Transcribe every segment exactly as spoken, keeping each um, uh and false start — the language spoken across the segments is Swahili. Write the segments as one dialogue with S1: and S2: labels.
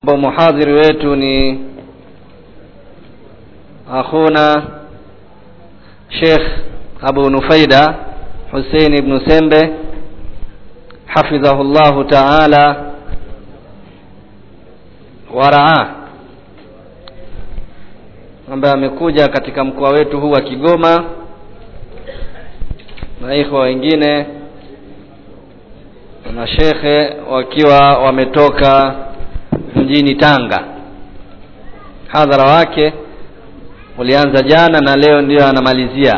S1: Muhadhiri wetu ni akhuna Sheikh Abu Nufaida Hussein ibn Sembe hafidhahullahu ta'ala waraa, ambaye amekuja katika mkoa wetu huu wa Kigoma na ikhwa wengine na shekhe wakiwa wametoka mjini Tanga. Hadhara wake ulianza jana na leo ndio anamalizia.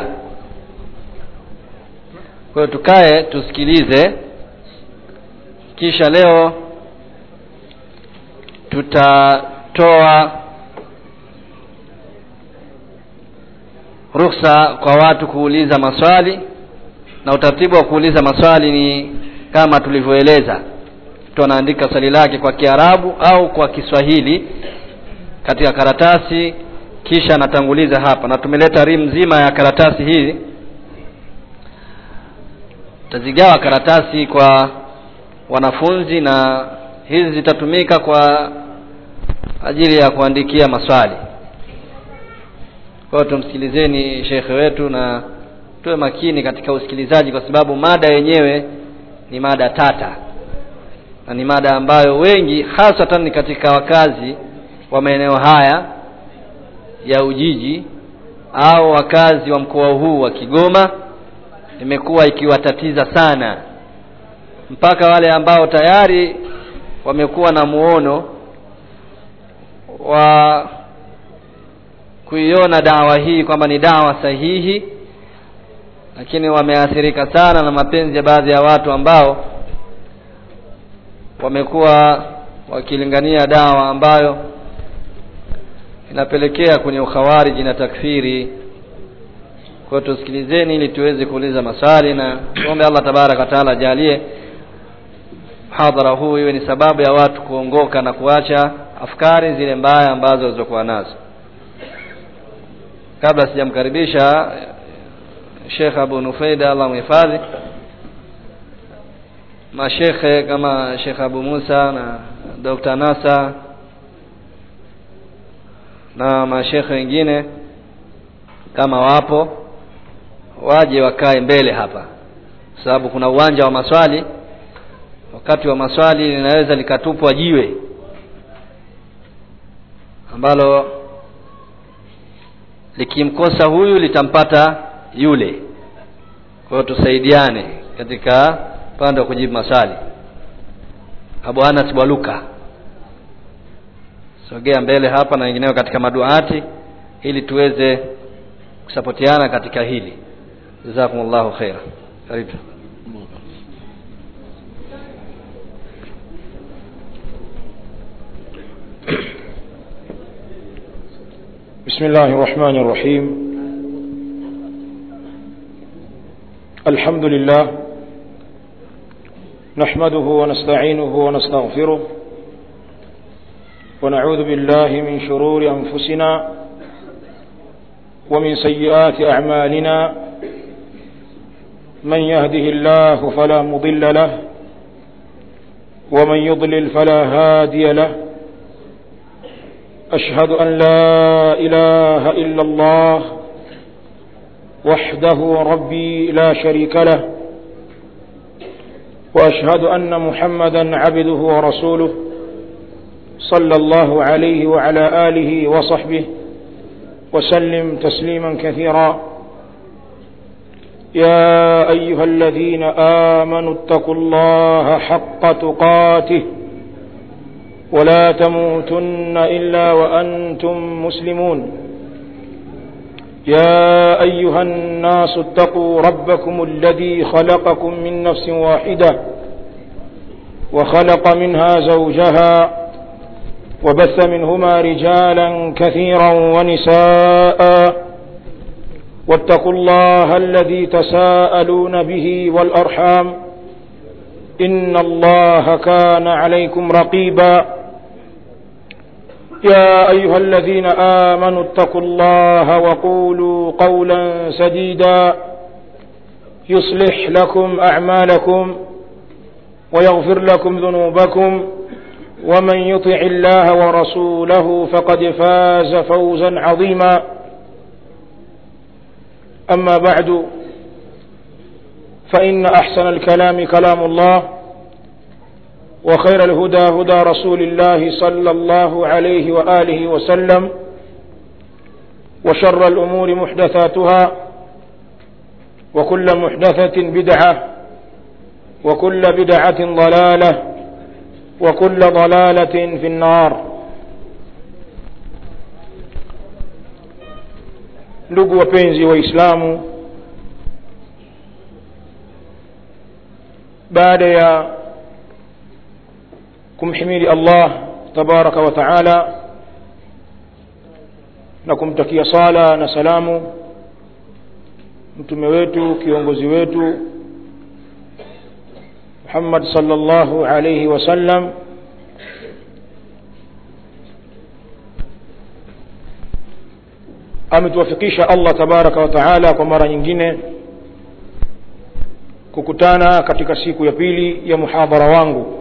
S1: Kwa hiyo tukae tusikilize, kisha leo tutatoa ruhusa kwa watu kuuliza maswali, na utaratibu wa kuuliza maswali ni kama tulivyoeleza. Mtu anaandika swali lake kwa Kiarabu au kwa Kiswahili katika karatasi, kisha anatanguliza hapa, na tumeleta rimu nzima ya karatasi hii. Tazigawa karatasi kwa wanafunzi na hizi zitatumika kwa ajili ya kuandikia maswali. Kwa hiyo tumsikilizeni shekhe wetu na tuwe makini katika usikilizaji, kwa sababu mada yenyewe ni mada tata, na ni mada ambayo wengi hasa ni katika wakazi wa maeneo haya ya Ujiji au wakazi wa mkoa huu wa Kigoma imekuwa ikiwatatiza sana, mpaka wale ambao tayari wamekuwa na muono wa kuiona dawa hii kwamba ni dawa sahihi, lakini wameathirika sana na mapenzi ya baadhi ya watu ambao wamekuwa wakilingania dawa ambayo inapelekea kwenye ukhawariji na takfiri. Kwa hiyo tusikilizeni ili tuweze kuuliza maswali, na tuombe Allah tabaraka wa taala ajalie hadhara huu iwe ni sababu ya watu kuongoka na kuacha afkari zile mbaya ambazo walizokuwa nazo. Kabla sijamkaribisha Sheikh Abu Nufaida, Allah mhifadhi, mashekhe kama Sheikh Abu Musa na Dokta Nasa na mashekhe wengine kama wapo, waje wakae mbele hapa, sababu kuna uwanja wa maswali. Wakati wa maswali linaweza likatupwa jiwe ambalo likimkosa huyu litampata yule. Kwa hiyo tusaidiane katika pande wa kujibu maswali. Abu Anas Bwaluka, sogea mbele hapa, na wengineo katika maduati, ili tuweze kusapotiana katika hili. Jazakumullahu khaira. Karibu.
S2: بسم الله الرحمن الرحيم. الحمد لله نحمده ونستعينه ونستغفره ونعوذ بالله من شرور أنفسنا ومن سيئات أعمالنا. من يهده الله فلا مضل له ومن يضلل فلا هادي له. أشهد أن لا إله إلا الله وحده ربي لا شريك له، وأشهد أن محمدا عبده ورسوله صلى الله عليه وعلى آله وصحبه وسلم تسليما كثيرا. يا أيها الذين آمنوا اتقوا الله حق تقاته ولا تموتن إلا وأنتم مسلمون. يا أيها الناس اتقوا ربكم الذي خلقكم من نفس واحدة وخلق منها زوجها وبث منهما رجالا كثيرا ونساء، واتقوا الله الذي تساءلون به والأرحام إن الله كان عليكم رقيبا. يا أيها الذين آمنوا اتقوا الله وقولوا قولا سديدا يصلح لكم أعمالكم ويغفر لكم ذنوبكم ومن يطع الله ورسوله فقد فاز فوزا عظيما. أما بعد، فإن أحسن الكلام كلام الله، وخير الهدى هدى رسول الله صلى الله عليه وآله وسلم، وشر الأمور محدثاتها، وكل محدثة بدعة، وكل بدعة ضلالة، وكل ضلالة في النار. ndugu wapenzi wa Islamu, baada ya kumhimidi Allah tabaraka wa taala na kumtakia sala na salamu mtume wetu, kiongozi wetu Muhammad sallallahu alayhi wasallam, ametuwafikisha Allah tabaraka wa taala kwa mara nyingine kukutana katika siku ya pili ya muhadhara wangu.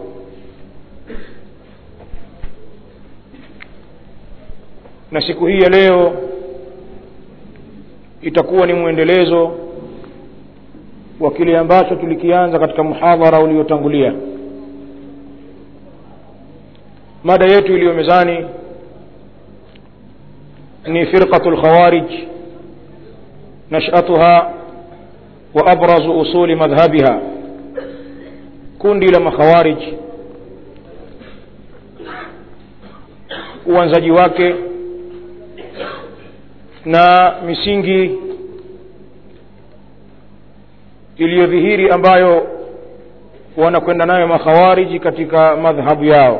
S2: Na siku hii ya leo itakuwa ni muendelezo wa kile ambacho tulikianza katika muhadhara uliotangulia. Mada yetu iliyo mezani ni firqatul khawarij, nash'atuha wa abrazu usuli madhhabiha, kundi la makhawarij, uanzaji wake na misingi iliyodhihiri ambayo wanakwenda nayo makhawariji katika madhhabu yao.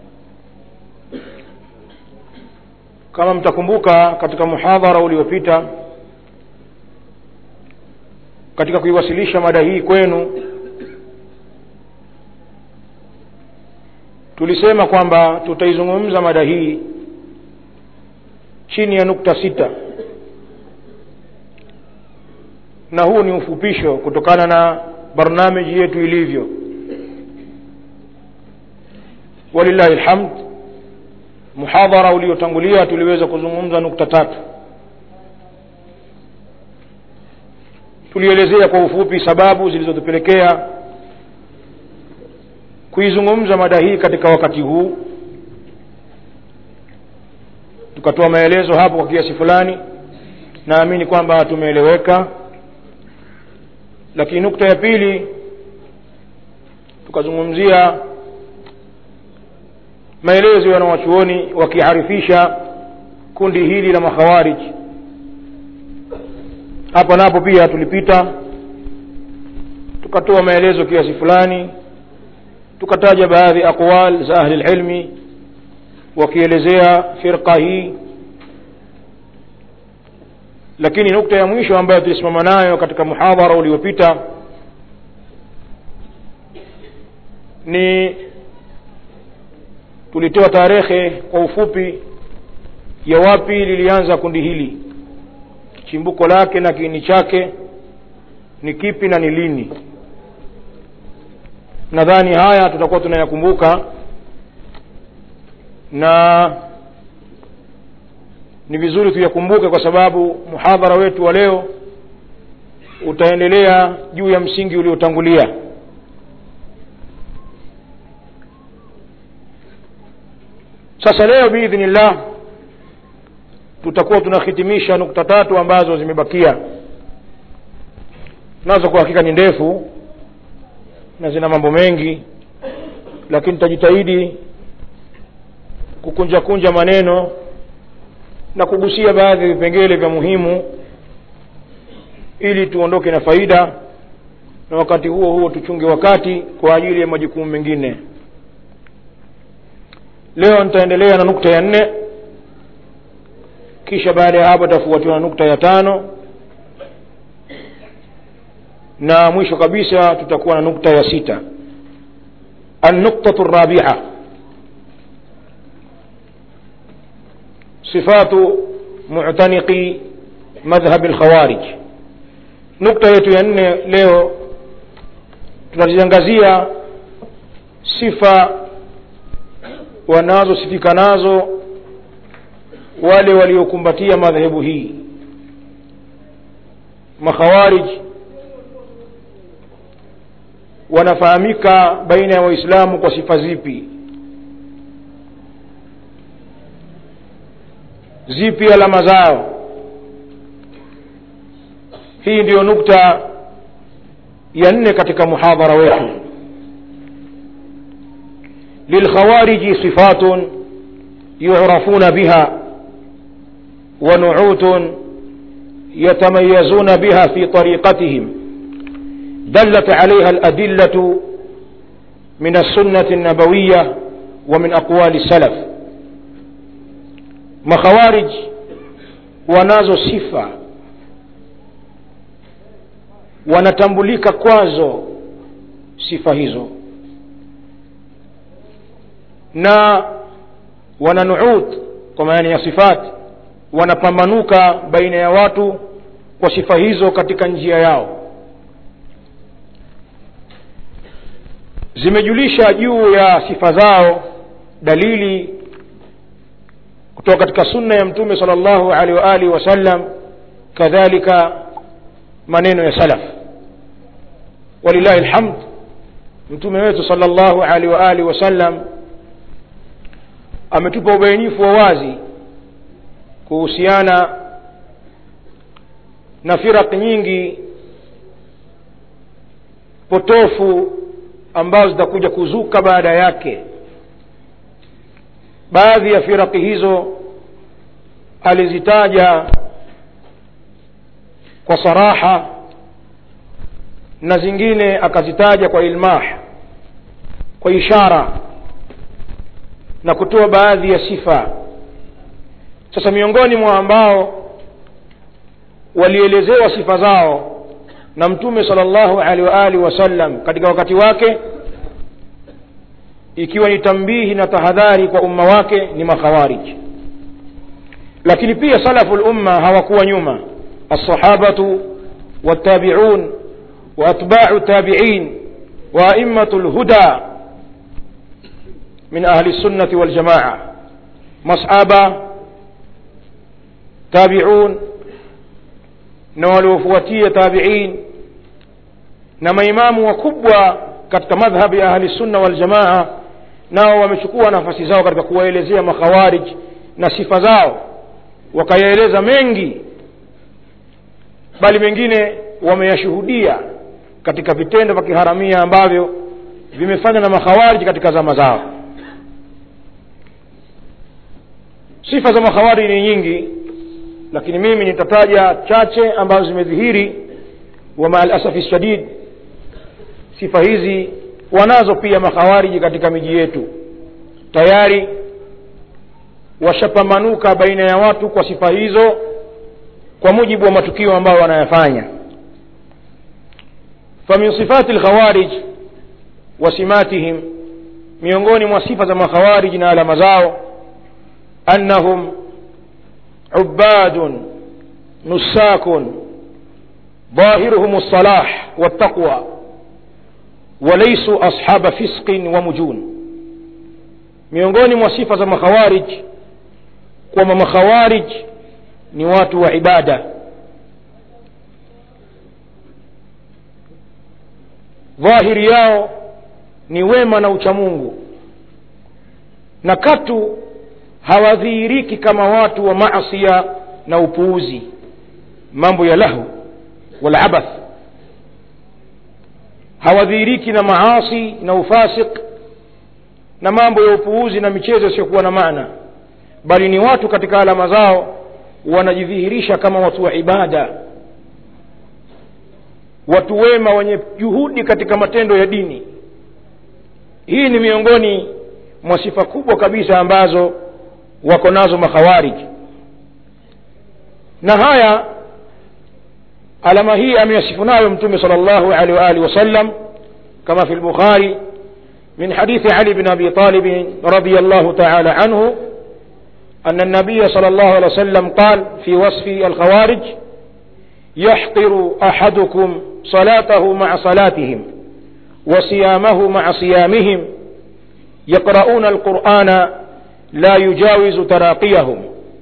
S2: Kama mtakumbuka, katika muhadhara uliopita, katika kuiwasilisha mada hii kwenu, tulisema kwamba tutaizungumza mada hii chini ya nukta sita, na huu ni ufupisho kutokana na barnamiji yetu ilivyo. Walillahi alhamd, muhadhara uliotangulia tuliweza kuzungumza nukta tatu. Tulielezea kwa ufupi sababu zilizotupelekea kuizungumza mada hii katika wakati huu, tukatoa maelezo hapo kwa kiasi fulani, naamini kwamba tumeeleweka. Lakini nukta ya pili tukazungumzia maelezo ya wanawachuoni wakiarifisha kundi hili la makhawarij. Hapa napo pia tulipita, tukatoa maelezo kiasi fulani, tukataja baadhi aqwal za ahli ilmi wakielezea firqa hii. Lakini nukta ya mwisho ambayo tulisimama nayo katika muhadhara uliopita ni tulitoa tarehe kwa ufupi ya wapi lilianza kundi hili, chimbuko lake na kiini chake ni kipi na ni lini. Nadhani haya tutakuwa tunayakumbuka, na ni vizuri tuyakumbuke kwa sababu muhadhara wetu wa leo utaendelea juu ya msingi uliotangulia. Sasa leo biidhnillah tutakuwa tunahitimisha nukta tatu ambazo zimebakia. Nazo kwa hakika ni ndefu na zina mambo mengi, lakini tutajitahidi kukunja kunja maneno na kugusia baadhi ya vipengele vya muhimu ili tuondoke na faida, na wakati huo huo tuchunge wakati kwa ajili ya majukumu mengine. Leo nitaendelea na nukta ya nne, kisha baada ya hapo tafuatiwa na nukta ya tano, na mwisho kabisa tutakuwa na nukta ya sita. An-nuqtatu ar-rabi'a, sifatu mu'taniqi madhhab al-khawarij. Nukta yetu ya nne leo tunaziangazia sifa wanazosifika nazo wale waliokumbatia madhehebu hii. Makhawarij wanafahamika baina ya waislamu kwa sifa zipi? Zipi alama zao? Hii ndiyo nukta ya nne katika muhadhara wetu. للخوارج صفات يعرفون بها ونعوت يتميزون بها في طريقتهم دلت عليها الأدلة من السنة النبوية ومن أقوال السلف. مخوارج wanazo sifa, wanatambulika kwazo sifa hizo, na wananuut kwa maana ya sifat, wanapambanuka baina ya watu kwa sifa hizo katika njia yao. Zimejulisha juu ya sifa zao dalili kutoka katika sunna ya Mtume sallallahu alaihi wa alihi wasallam, kadhalika maneno ya salaf. Walillahi alhamd, Mtume wetu sallallahu alaihi wa alihi wasallam ametupa ubainifu wa wazi kuhusiana na firaq nyingi potofu ambazo zitakuja kuzuka baada yake. Baadhi ya firaqi hizo alizitaja kwa saraha na zingine akazitaja kwa ilmah, kwa ishara na kutoa baadhi ya sifa. Sasa miongoni mwa ambao walielezewa sifa zao na Mtume sallallahu alaihi wa alihi wasallam katika wakati wake, ikiwa ni tambihi na tahadhari kwa umma wake, ni makhawarij. Lakini pia salaful umma hawakuwa nyuma. As-sahabatu wat-tabi'un wa atba'u tabi'in wa a'immatul huda min ahli sunnati wal jamaa, mas'aba, tabi'un na waliofuatia tabi'in na maimamu wakubwa katika madhhabi ya ahli sunna wal jamaa, nao wamechukua nafasi zao katika kuwaelezea makhawarij na sifa zao, wakayaeleza mengi, bali mengine wameyashuhudia katika vitendo vya kiharamia ambavyo vimefanywa na makhawarij katika zama zao. Sifa za makhawarij ni nyingi, lakini mimi nitataja chache ambazo zimedhihiri, wa ma'al asafi shadid sifa hizi wanazo pia makhawariji katika miji yetu. Tayari washapamanuka baina ya watu kwa sifa hizo kwa mujibu wa matukio ambayo wanayafanya. Famin sifati al-khawarij wa simatihim, miongoni mwa sifa za makhawarij na alama zao, annahum ubadun nusakun ظاهرهم الصلاح والتقوى وليسوا أصحاب فسق ومجون. miongoni mwa sifa za makhawarij kwamba makhawarij ni watu wa ibada, dhahiri yao ni wema na uchamungu, na katu hawadhihiriki kama watu wa maasiya na upuuzi, mambo ya lahu wal abath. Hawadhihiriki na maasi na ufasik na mambo ya upuuzi na michezo isiyokuwa na maana, bali ni watu katika alama zao wanajidhihirisha kama watu wa ibada, watu wema wenye juhudi katika matendo ya dini. Hii ni miongoni mwa sifa kubwa kabisa ambazo wako nazo makhawarij. Na haya alama hii ameyasifu nayo Mtume sallallahu alaihi wa alihi wasallam kama fi al-Bukhari من حديث علي بن أبي طالب رضي الله تعالى عنه أن النبي صلى الله عليه وسلم قال في وصف الخوارج: يحقر أحدكم صلاته مع صلاتهم وصيامه مع صيامهم yaqra'una alqur'ana la yujawizu taraqiyahum.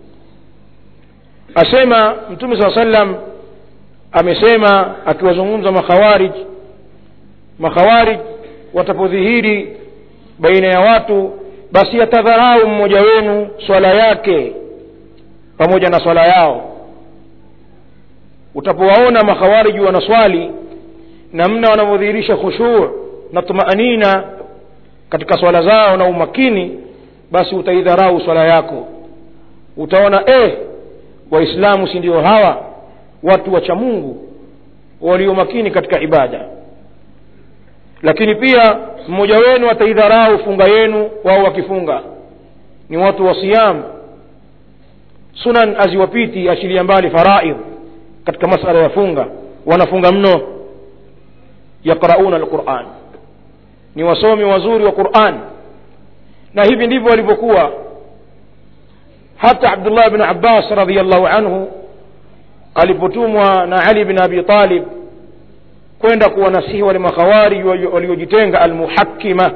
S2: Asema Mtume sallallahu alayhi wasallam amesema akiwazungumza makhawarij, makhawarij watapodhihiri baina ya watu, basi atadharau mmoja wenu swala yake pamoja na swala yao. Utapowaona makhawarij wanaswali namna wanavyodhihirisha khushu' na tumaanina katika swala zao na umakini, basi utaidharau swala yako. Utaona eh waislamu si ndio hawa watu wacha Mungu walio makini katika ibada. Lakini pia mmoja wenu ataidharau funga yenu, wao wakifunga ni watu wa siyam, sunan aziwapiti, ashiria mbali faraidh katika masala ya funga, wanafunga mno. Yaqra'una alquran, ni wasomi wazuri wa Qur'an. Na hivi ndivyo walivyokuwa. Hata Abdullah ibn Abbas radhiyallahu anhu alipotumwa na Ali ibn Abi Talib kwenda kuwanasihi wale makhawari waliojitenga almuhakkima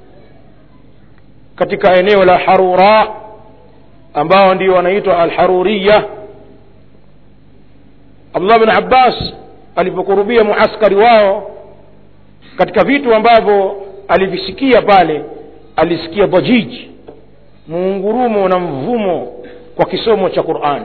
S2: katika eneo la Harura, ambao ndio wanaitwa alharuriyya. Abdullah ibn Abbas alipokurubia muaskari wao, katika vitu ambavyo alivisikia pale, alisikia dhajij, muungurumo na mvumo kwa kisomo cha Qur'an.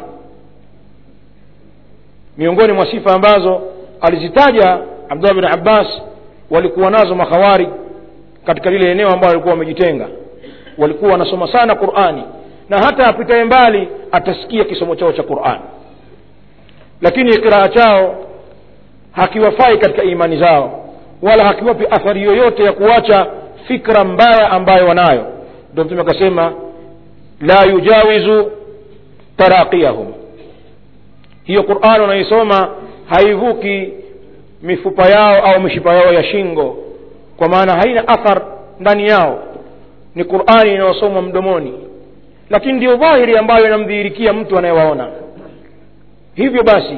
S2: Miongoni mwa sifa ambazo alizitaja Abdullah ibn Abbas walikuwa nazo makhawari katika lile eneo ambalo walikuwa wamejitenga, walikuwa wanasoma sana Qur'ani, na hata apitaye mbali atasikia kisomo chao cha Qur'an, lakini qiraa chao hakiwafai katika imani zao, wala hakiwapi athari yoyote ya kuacha fikra mbaya ambayo wanayo. Ndio Mtume akasema la yujawizu taraqiyahum, hiyo Qur'an wanaisoma haivuki mifupa yao au mishipa yao ya shingo, kwa maana haina athar ndani yao. Ni Qur'ani inayosomwa mdomoni, lakini ndio dhahiri ambayo inamdhihirikia mtu anayewaona. Hivyo basi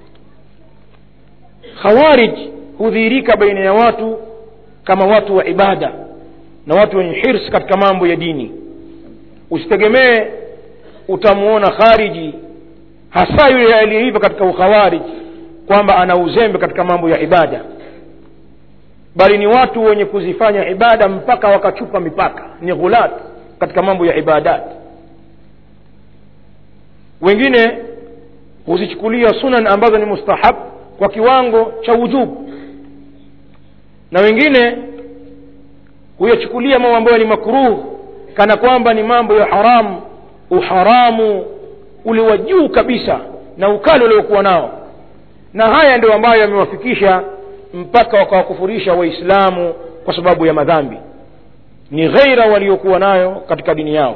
S2: khawarij hudhihirika baina ya watu kama watu wa ibada na watu wenye hirs katika mambo ya dini. Usitegemee utamuona khariji, hasa yule aliyeiva katika ukhawarij, kwamba ana uzembe katika mambo ya ibada, bali ni watu wenye kuzifanya ibada mpaka wakachupa mipaka, ni ghulat katika mambo ya ibadat. Wengine huzichukulia sunan ambazo ni mustahab kwa kiwango cha wujubu, na wengine huyachukulia mambo ambayo ni makruh kana kwamba ni mambo ya haramu, uharamu ule wa juu kabisa na ukali uliokuwa nao. Na haya ndio ambayo yamewafikisha mpaka wakawakufurisha waislamu kwa sababu ya madhambi, ni ghaira waliokuwa nayo katika dini yao.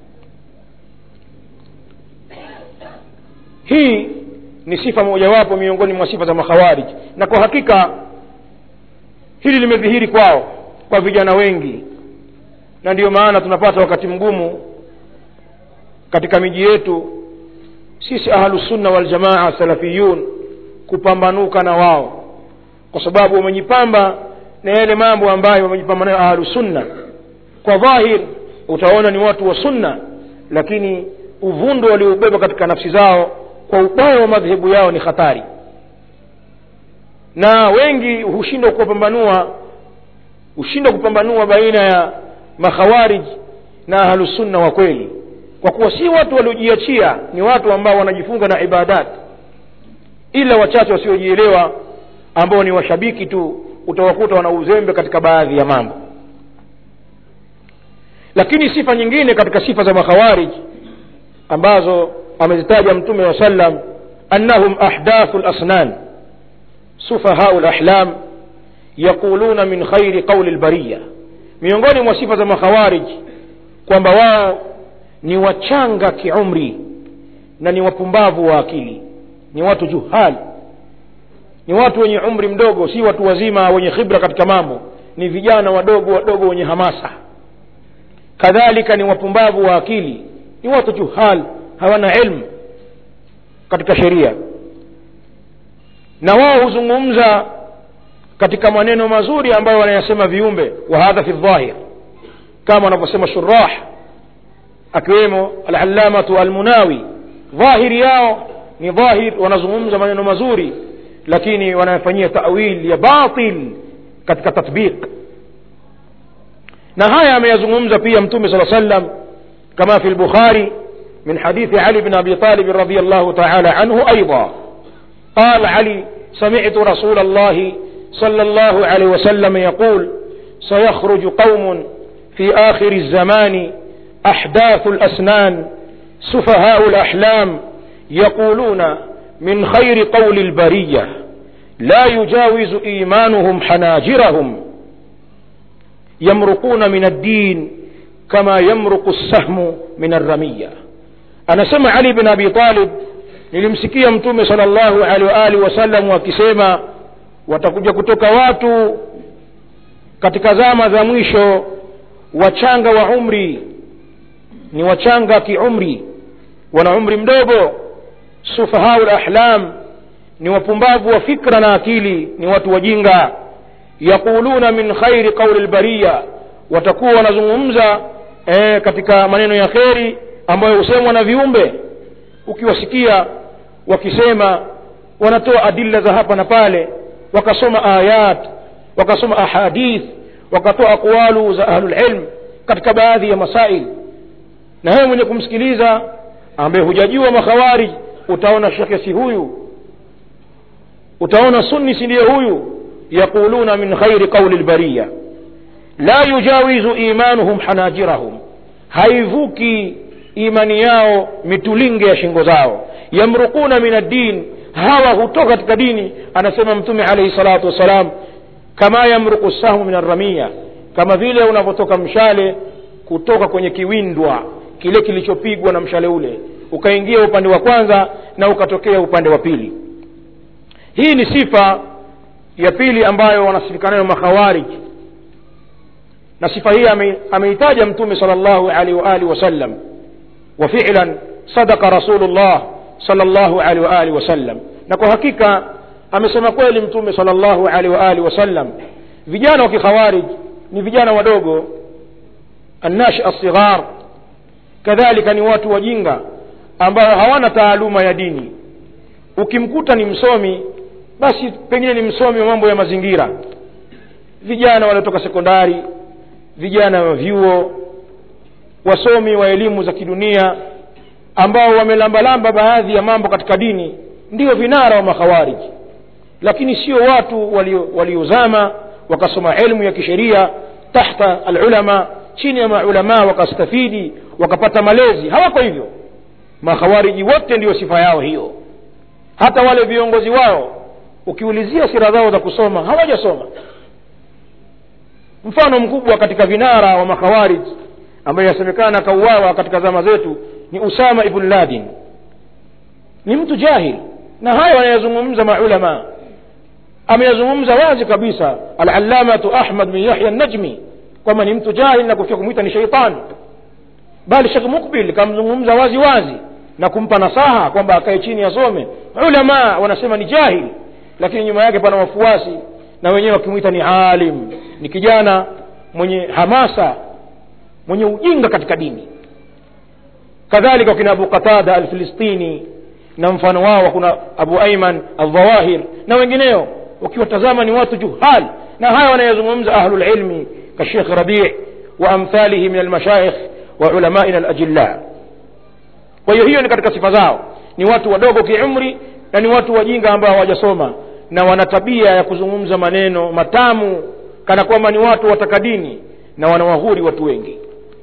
S2: Hii ni sifa mojawapo miongoni mwa sifa za makhawarij, na kwa hakika hili limedhihiri kwao kwa vijana wengi, na ndio maana tunapata wakati mgumu katika miji yetu sisi ahlus sunna wal jamaa salafiyun kupambanuka na wao, kwa sababu wamejipamba na yale mambo ambayo wamejipamba nayo ahlus sunna. Kwa dhahir utaona ni watu wa sunna, lakini uvundo waliobeba katika nafsi zao kwa ubaya wa madhehebu yao ni hatari, na wengi hushindwa kupambanua hushindwa kupambanua baina ya makhawarij na ahlus sunna wa kweli, kwa kuwa si watu waliojiachia, ni watu ambao wanajifunga na ibadat, ila wachache wasiojielewa ambao ni washabiki tu utawakuta wana uzembe katika baadhi ya mambo. Lakini sifa nyingine katika sifa za makhawarij ambazo amezitaja Mtume wa sallam, annahum ahdathul asnan sufahaul ahlam yaquluna min khairi qawli albariya. Miongoni mwa sifa za makhawarij kwamba wao ni wachanga kiumri na ni wapumbavu wa akili, ni watu juhal, ni watu wenye umri mdogo, si watu wazima wenye khibra katika mambo, ni vijana wadogo wadogo wenye hamasa. Kadhalika ni wapumbavu wa akili, ni watu juhal, hawana ilmu katika sheria, na wao huzungumza katika maneno mazuri ambayo wanayasema viumbe, wa hadha fi dhahir, kama wanavyosema shurah akiwemo al-allamatu al-Munawi. Dhahiri yao ni dhahir, wanazungumza maneno mazuri, lakini wanafanyia ta'wil ya batil katika tatbiq. na haya ameyazungumza pia mtume sallallahu alayhi wasallam kama fi al-Bukhari min hadithi Ali ibn Abi Talib radhiyallahu ta'ala anhu ايضا قال علي سمعت رسول الله صلى الله عليه وسلم يقول سيخرج قوم في آخر الزمان أحداث الأسنان سفهاء الأحلام يقولون من خير قول البرية لا يجاوز إيمانهم حناجرهم يمرقون من الدين كما يمرق السهم من الرمية. أنا سمع علي بن أبي طالب nilimsikia mtume sallallahu alaihi wa alihi wasallam akisema watakuja kutoka watu katika zama za mwisho wachanga wa umri, ni wachanga kiumri, wana umri mdogo. Sufahaul ahlam, ni wapumbavu wa fikra na akili, ni watu wajinga. Yaquluna min khairi qawli albariya, watakuwa wanazungumza eh, katika maneno ya khairi ambayo husemwa na viumbe. Ukiwasikia wakisema, wanatoa adilla za hapa na pale, wakasoma ayat, wakasoma ahadith, wakatoa aqwalu za ahlul ilm katika baadhi ya masail. Na wewe mwenye kumsikiliza ambaye hujajua makhawarij, utaona shekhe si huyu, utaona sunni si ndiye huyu. Yaquluna min khairi qawli albariya la yujawizu imanuhum hanajirahum, haivuki imani yao mitulinge ya shingo zao. Yamruquna min ad-din, hawa hutoka katika dini. Anasema mtume alayhi salatu wasalam, kama yamruqu sahmu min ar-ramiya, kama vile unapotoka mshale kutoka kwenye kiwindwa kile kilichopigwa na mshale ule, ukaingia upande wa kwanza na ukatokea upande wa pili. Hii ni sifa ya pili ambayo wanasifikana na makhawarij, na sifa hii ameitaja mtume sallallahu alaihi wa alihi wasallam. Wa fi'lan sadaqa rasulullah sallallahu alaihi wa alihi wasallam, na kwa hakika amesema kweli mtume sallallahu alaihi wa alihi wasallam. Vijana wa kikhawarij ni vijana wadogo, annashi as-sighar, kadhalika ni watu wajinga ambao hawana taaluma ya dini. Ukimkuta ni msomi, basi pengine ni msomi wa mambo ya mazingira. Vijana waliotoka sekondari, vijana wa vyuo, wasomi wa elimu za kidunia ambao wamelambalamba baadhi ya mambo katika dini, ndio vinara wa makhawarij. Lakini sio watu waliozama wakasoma elimu ya kisheria tahta alulama, chini ya maulama, wakastafidi wakapata malezi. Hawako hivyo. Makhawariji wote ndio sifa yao hiyo. Hata wale viongozi wao ukiulizia sira zao za kusoma, hawajasoma. Mfano mkubwa katika vinara wa makhawarij ambaye yasemekana kauawa katika zama zetu ni Usama ibn Laden. Ni mtu jahil, na hayo wanayazungumza maulama. Ameyazungumza wazi kabisa al-allamatu Ahmad bin Yahya an-Najmi kwamba ni mtu jahil na kufika kumuita ni shaytan. Bali Sheikh Mukbil kamzungumza wazi wazi na kumpa nasaha kwamba akae chini asome. Ulama wanasema ni jahil, lakini nyuma yake pana wafuasi na wenyewe wakimuita ni alim, ni kijana mwenye hamasa, mwenye ujinga katika dini. Kadhalika kina Abu Qatada al-Filistini na mfano wao, kuna Abu Ayman al-Zawahir na wengineo, ukiwatazama ni watu juhal. Na haya wanayozungumza ahlul ilmi ka Sheikh Rabi' wa amthalihi min al-mashayikh wa ulama'ina al-ajilla. Kwa hiyo hiyo ni katika sifa zao, ni watu wadogo kiumri na ni watu wajinga ambao hawajasoma, na wana tabia ya kuzungumza maneno matamu kana kwamba ni watu watakadini, na wanawahuri watu wengi.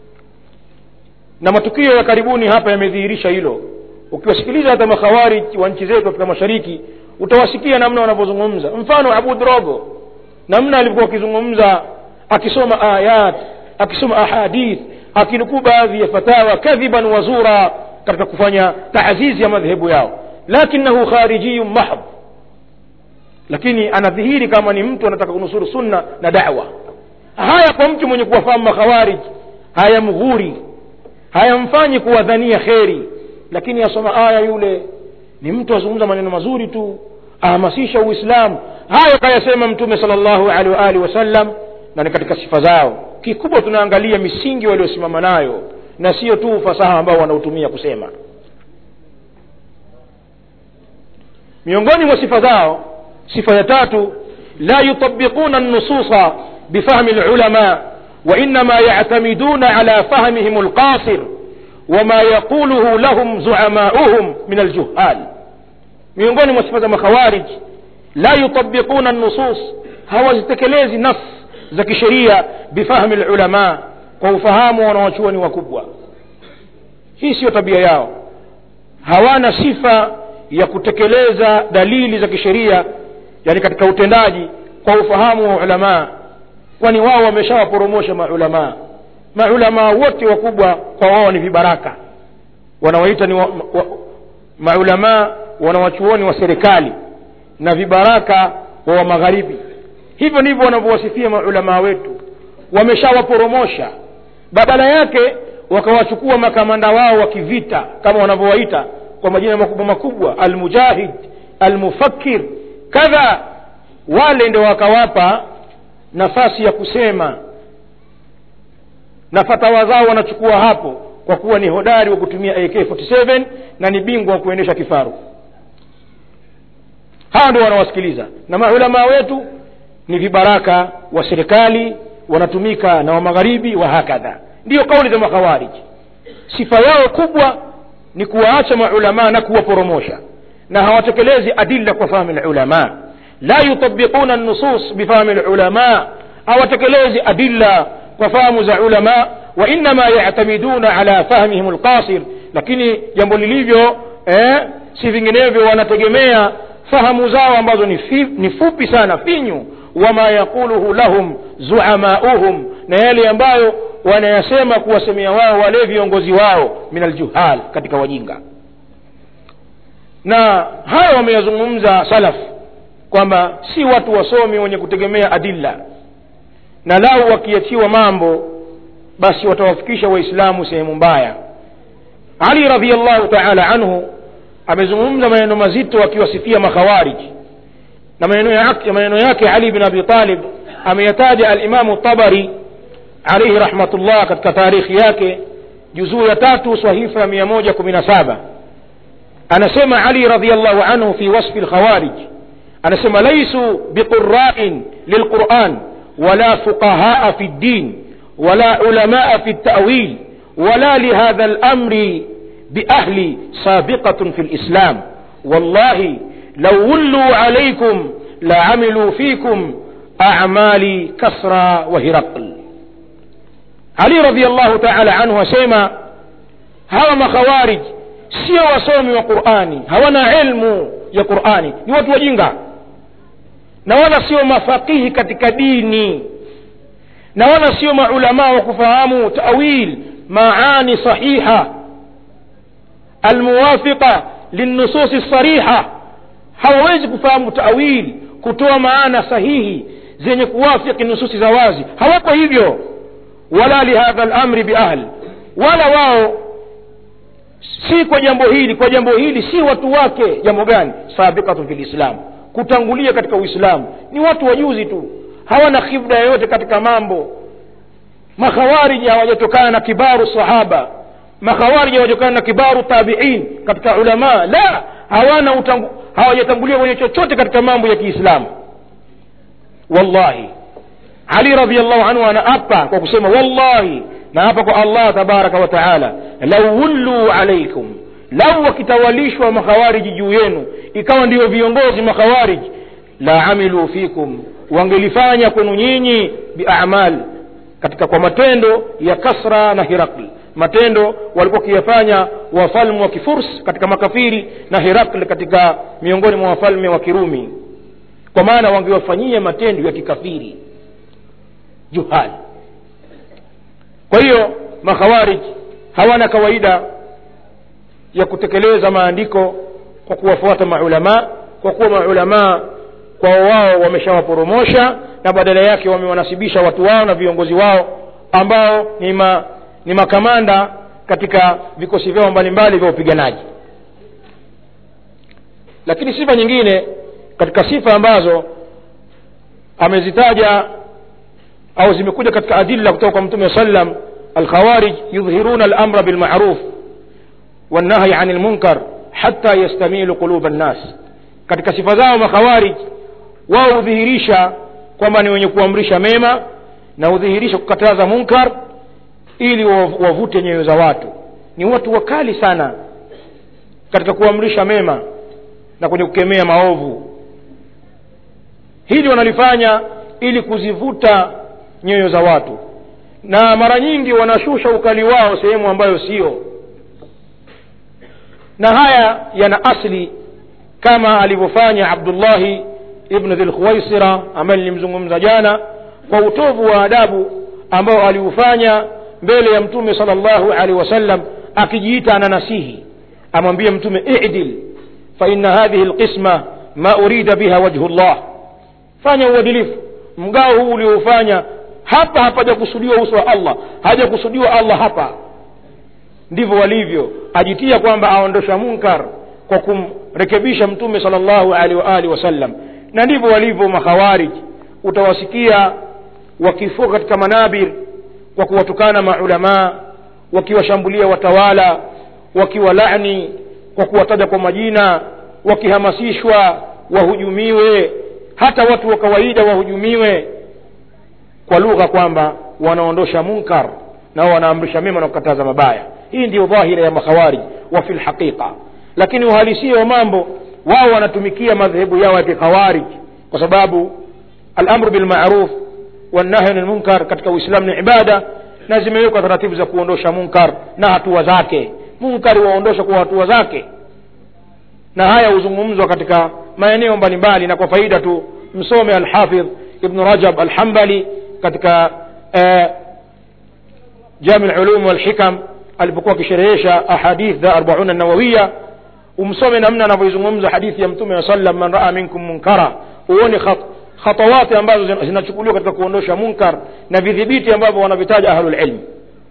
S2: Na matukio ya karibuni hapa yamedhihirisha hilo. Ukiwasikiliza hata makhawarij wa nchi zetu Afrika Mashariki, utawasikia namna wanavyozungumza. Mfano Abu Drogo, namna alivyokuwa akizungumza, akisoma ayat, akisoma ahadith, akinukuu baadhi ya fatawa kadhiban wazura katika kufanya taazizi ya madhehebu yao, lakinahu kharijiyun mahd. Lakini anadhihiri kama ni mtu anataka kunusuru sunna na da'wa. Haya kwa mtu mwenye kuwafahamu makhawarij hayamghuri, hayamfanyi kuwadhania khairi. Lakini asoma aya, yule ni mtu azungumza maneno mazuri tu, ahamasisha Uislamu. Hayo kayasema mtume sallallahu alaihi wa alihi wasallam, na ni katika sifa zao. kikubwa tunaangalia misingi waliosimama nayo na sio tu ufasaha ambao wanautumia kusema. Miongoni mwa sifa zao, sifa ya tatu, la yutabiquna an-nususa bifahmi al-ulama wa inma ya'tamiduna ala fahmihim al-qasir wama yaquluhu lahum zu'ama'uhum min al-juhal. Miongoni mwa sifa za makhawarij, la yutabiquna an-nusus, hawazitekelezi nas za kisheria bifahmi al-ulama, kwa ufahamu wanaochuoni wakubwa. Hii sio tabia yao. Hawana sifa ya kutekeleza dalili za kisheria, yani katika utendaji, kwa ufahamu wa ulama, kwani wao wameshawaporomosha maulama. Maulama wote wakubwa kwa wao ni vibaraka, wanawaita ni wa, wa, maulama wanawachuoni wa serikali na vibaraka wa, wa magharibi. Hivyo ndivyo wanavyowasifia maulama wetu, wameshawaporomosha. Badala yake wakawachukua makamanda wao wa kivita kama wanavyowaita kwa majina makubwa makubwa, al-mujahid, al-mufakkir kadha, wale ndio wakawapa nafasi ya kusema, na fatawa zao wanachukua hapo, kwa kuwa ni hodari wa kutumia A K arobaini na saba na ni bingwa wa kuendesha kifaru. Hao ndio wanawasikiliza. Na maulama wetu ni vibaraka wa serikali, wanatumika na wa magharibi wa hakadha. Ndio kauli za makhawarij. Sifa yao kubwa ni kuwaacha maulama na kuwaporomosha, na hawatekelezi adilla kwa fahamu ulama. La yutabiquna an-nusus bifahmi al-ulama, hawatekelezi adilla kwa fahamu za ulama, wa inma ya'tamiduna ala fahmihim al-qasir, lakini jambo lilivyo eh si vinginevyo, wanategemea fahamu zao ambazo ni, fi, ni fupi sana, finyu. Wama yaquluhu lahum zu'ama'uhum, na yale ambayo wanayasema kuwasemea wao wale viongozi wao min al-juhal, katika wajinga. Na hayo wameyazungumza salaf kwamba si watu wasomi wenye kutegemea adilla, na lao wakiachiwa mambo basi watawafikisha waislamu sehemu mbaya. Ali radhiyallahu ta'ala anhu amezungumza maneno mazito akiwasifia makhawarij, na maneno yake maneno yake Ali ibn Abi Talib ameyataja al-Imam at-Tabari alayhi rahmatullah katika tarikhi yake juzuu ya tatu sahifa mia moja kumi na saba. Anasema Ali radhiyallahu anhu fi wasfi al-khawarij, anasema laysu biqurra'in lilquran wala fuqahaa fi ad-din wala ulamaa fi at-ta'wil wala lihadha al-amri biahli sabiqatun fi al-islam wallahi law wallu alaykum la'amilu fikum a'mali kasra wa hiraql. Ali radhiyallahu ta'ala anhu asema hawa makhawarij sio wasomi wa Qur'ani, hawana ilmu ya Qur'ani, ni watu wajinga, na wala sio mafaqihi katika dini, na wala sio maulama wa kufahamu ta'wil maani sahiha almuwafiqa linnusus as-sariha. Hawawezi kufahamu ta'wil, kutoa maana sahihi zenye kuwafiki nususi za wazi, hawako hivyo. Wala lihadha al-amri biahli, wala wao si kwa jambo hili, kwa jambo hili si watu wake. Jambo gani? sabiqatu fil islam, kutangulia katika Uislamu. Ni watu wajuzi tu, hawana khibra yoyote katika mambo. Makhawarij hawajatokana na kibaru sahaba, makhawarij hawajatokana na kibaru tabi'in katika ulama, la, hawana utangu, hawajatangulia kwenye chochote katika mambo ya Kiislamu. Wallahi Ali radhiyallahu anhu anaapa kwa kusema wallahi, na hapa kwa Allah tabaraka wa taala, law wallu alaykum, law wakitawalishwa makhawarij juu yenu, ikawa ndio viongozi makhawarij, la amilu fikum, wangelifanya kwenu nyinyi bi'amal, katika kwa matendo ya Kasra na Hirakl, matendo walikuwa kiyafanya wafalme wa Kifurs katika makafiri na Hirakl katika miongoni mwa wafalme wa Kirumi, kwa maana wangewafanyia matendo ya kikafiri juhal. Kwa hiyo makhawarij hawana kawaida ya kutekeleza maandiko kwa kuwafuata maulama, kwa kuwa maulama kwa wao wameshawaporomosha, na badala yake wamewanasibisha watu wao na viongozi wao ambao ni ma, ni makamanda katika vikosi vyao mbalimbali vya upiganaji. Lakini sifa nyingine katika sifa ambazo amezitaja au zimekuja katika adilla kutoka kwa Mtume sallam, al-khawarij yudhhiruna al-amra bil ma'ruf wan nahy 'anil munkar hatta yastamilu qulub an-nas. Katika sifa zao makhawarij, wao hudhihirisha kwamba ni wenye kuamrisha mema na hudhihirisha kukataza munkar ili wavute nyoyo za watu. Ni watu wakali sana katika kuamrisha mema na kwenye kukemea maovu. Hili wanalifanya ili kuzivuta nyoyo za watu, na mara nyingi wanashusha ukali wao sehemu ambayo sio. Na haya yana asli kama alivyofanya Abdullah ibn Dhil Khuwaisira ambaye nilimzungumza jana, kwa utovu wa adabu ambao aliufanya mbele ya Mtume sallallahu alaihi wasallam, akijiita ananasihi, amwambia Mtume i'dil fa inna hadhihi alqisma ma urida biha wajhu Allah, fanya uadilifu, mgao huu uliofanya hapa hapajakusudiwa uso wa Allah, hajakusudiwa Allah hapa. Ndivyo walivyo, ajitia kwamba aondosha munkar kwa kumrekebisha Mtume sallallahu alaihi wa alihi wasallam. Na ndivyo walivyo makhawarij. Utawasikia wakifuka katika manabir kwa kuwatukana maulama, wakiwashambulia watawala, wakiwalaani kwa kuwataja kwa majina, wakihamasishwa wahujumiwe, hata watu wa kawaida wahujumiwe, kwa lugha kwamba wanaondosha munkar na wanaamrisha mema na kukataza mabaya. Hii ndio dhahira ya makhawarij wa fil haqiqa. Lakini uhalisia wa mambo, wao wanatumikia madhehebu yao ya kikhawarij, kwa sababu al-amru bil ma'ruf wan nahy 'anil munkar katika Uislamu ni ibada, na zimewekwa taratibu za kuondosha munkar na hatua zake. Munkari waondosha kwa hatua zake, na haya huzungumzwa katika maeneo mbalimbali. Na kwa faida tu, msome al-Hafidh Ibn Rajab al-Hanbali katika uh, Jami' al-Ulum wal-Hikam alipokuwa kisherehesha ahadith za arobaini an-Nawawiyya, umsome namna anavyozungumza hadithi ya Mtume sallam, man raa minkum munkara, uone khat khatawati ambazo zinachukuliwa katika kuondosha munkar na vidhibiti ambavyo wanavitaja ahlul ilm.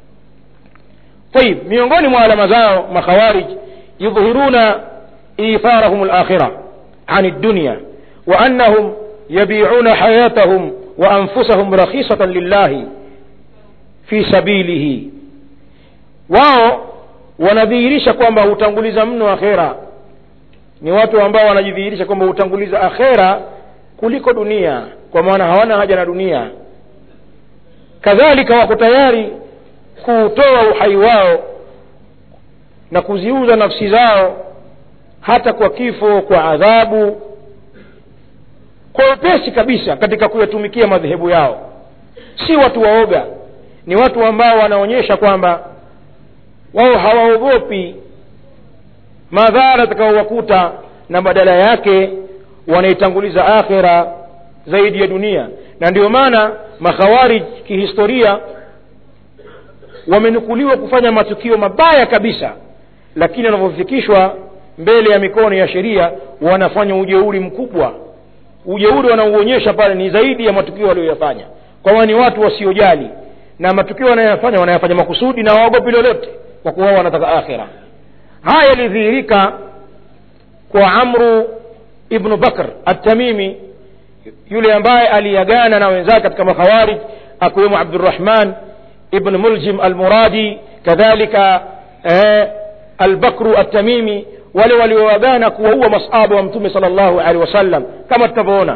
S2: طيب, miongoni mwa alama zao makhawarij, yudhhiruna itharahum al-akhirah 'ani ad-dunya wa annahum yabi'una hayatahum wa anfusahum rakhisatan lillahi fi sabilihi. Wao wanadhihirisha kwamba utanguliza mno akhera. Ni watu ambao wanajidhihirisha kwamba utanguliza akhera kuliko dunia, kwa maana hawana haja na dunia. Kadhalika wako tayari kutoa uhai wao na kuziuza nafsi zao hata kwa kifo, kwa adhabu, kwa upesi kabisa katika kuyatumikia madhehebu yao. Si watu waoga, ni watu ambao wanaonyesha kwamba wao hawaogopi madhara atakayowakuta, na badala yake wanaitanguliza akhira zaidi ya dunia. Na ndio maana makhawarij kihistoria wamenukuliwa kufanya matukio mabaya kabisa, lakini wanapofikishwa mbele ya mikono ya sheria wanafanya ujeuri mkubwa. Ujeuri wanaoonyesha pale ni zaidi ya matukio waliyofanya, kwa maana ni watu wasiojali, na matukio wanayofanya wanayafanya makusudi na hawaogopi lolote, kwa kuwa wanataka akhira. Haya lidhihirika kwa Amru ibn Bakr at-Tamimi, yule ambaye aliagana na wenzake katika makhawarij, akiwemo Abdurrahman ibn Muljim al-Muradi, kadhalika eh, al-Bakru at-Tamimi, wale walioagana kuwaua masahaba wa Mtume sallallahu alaihi wasallam kama tutavyoona.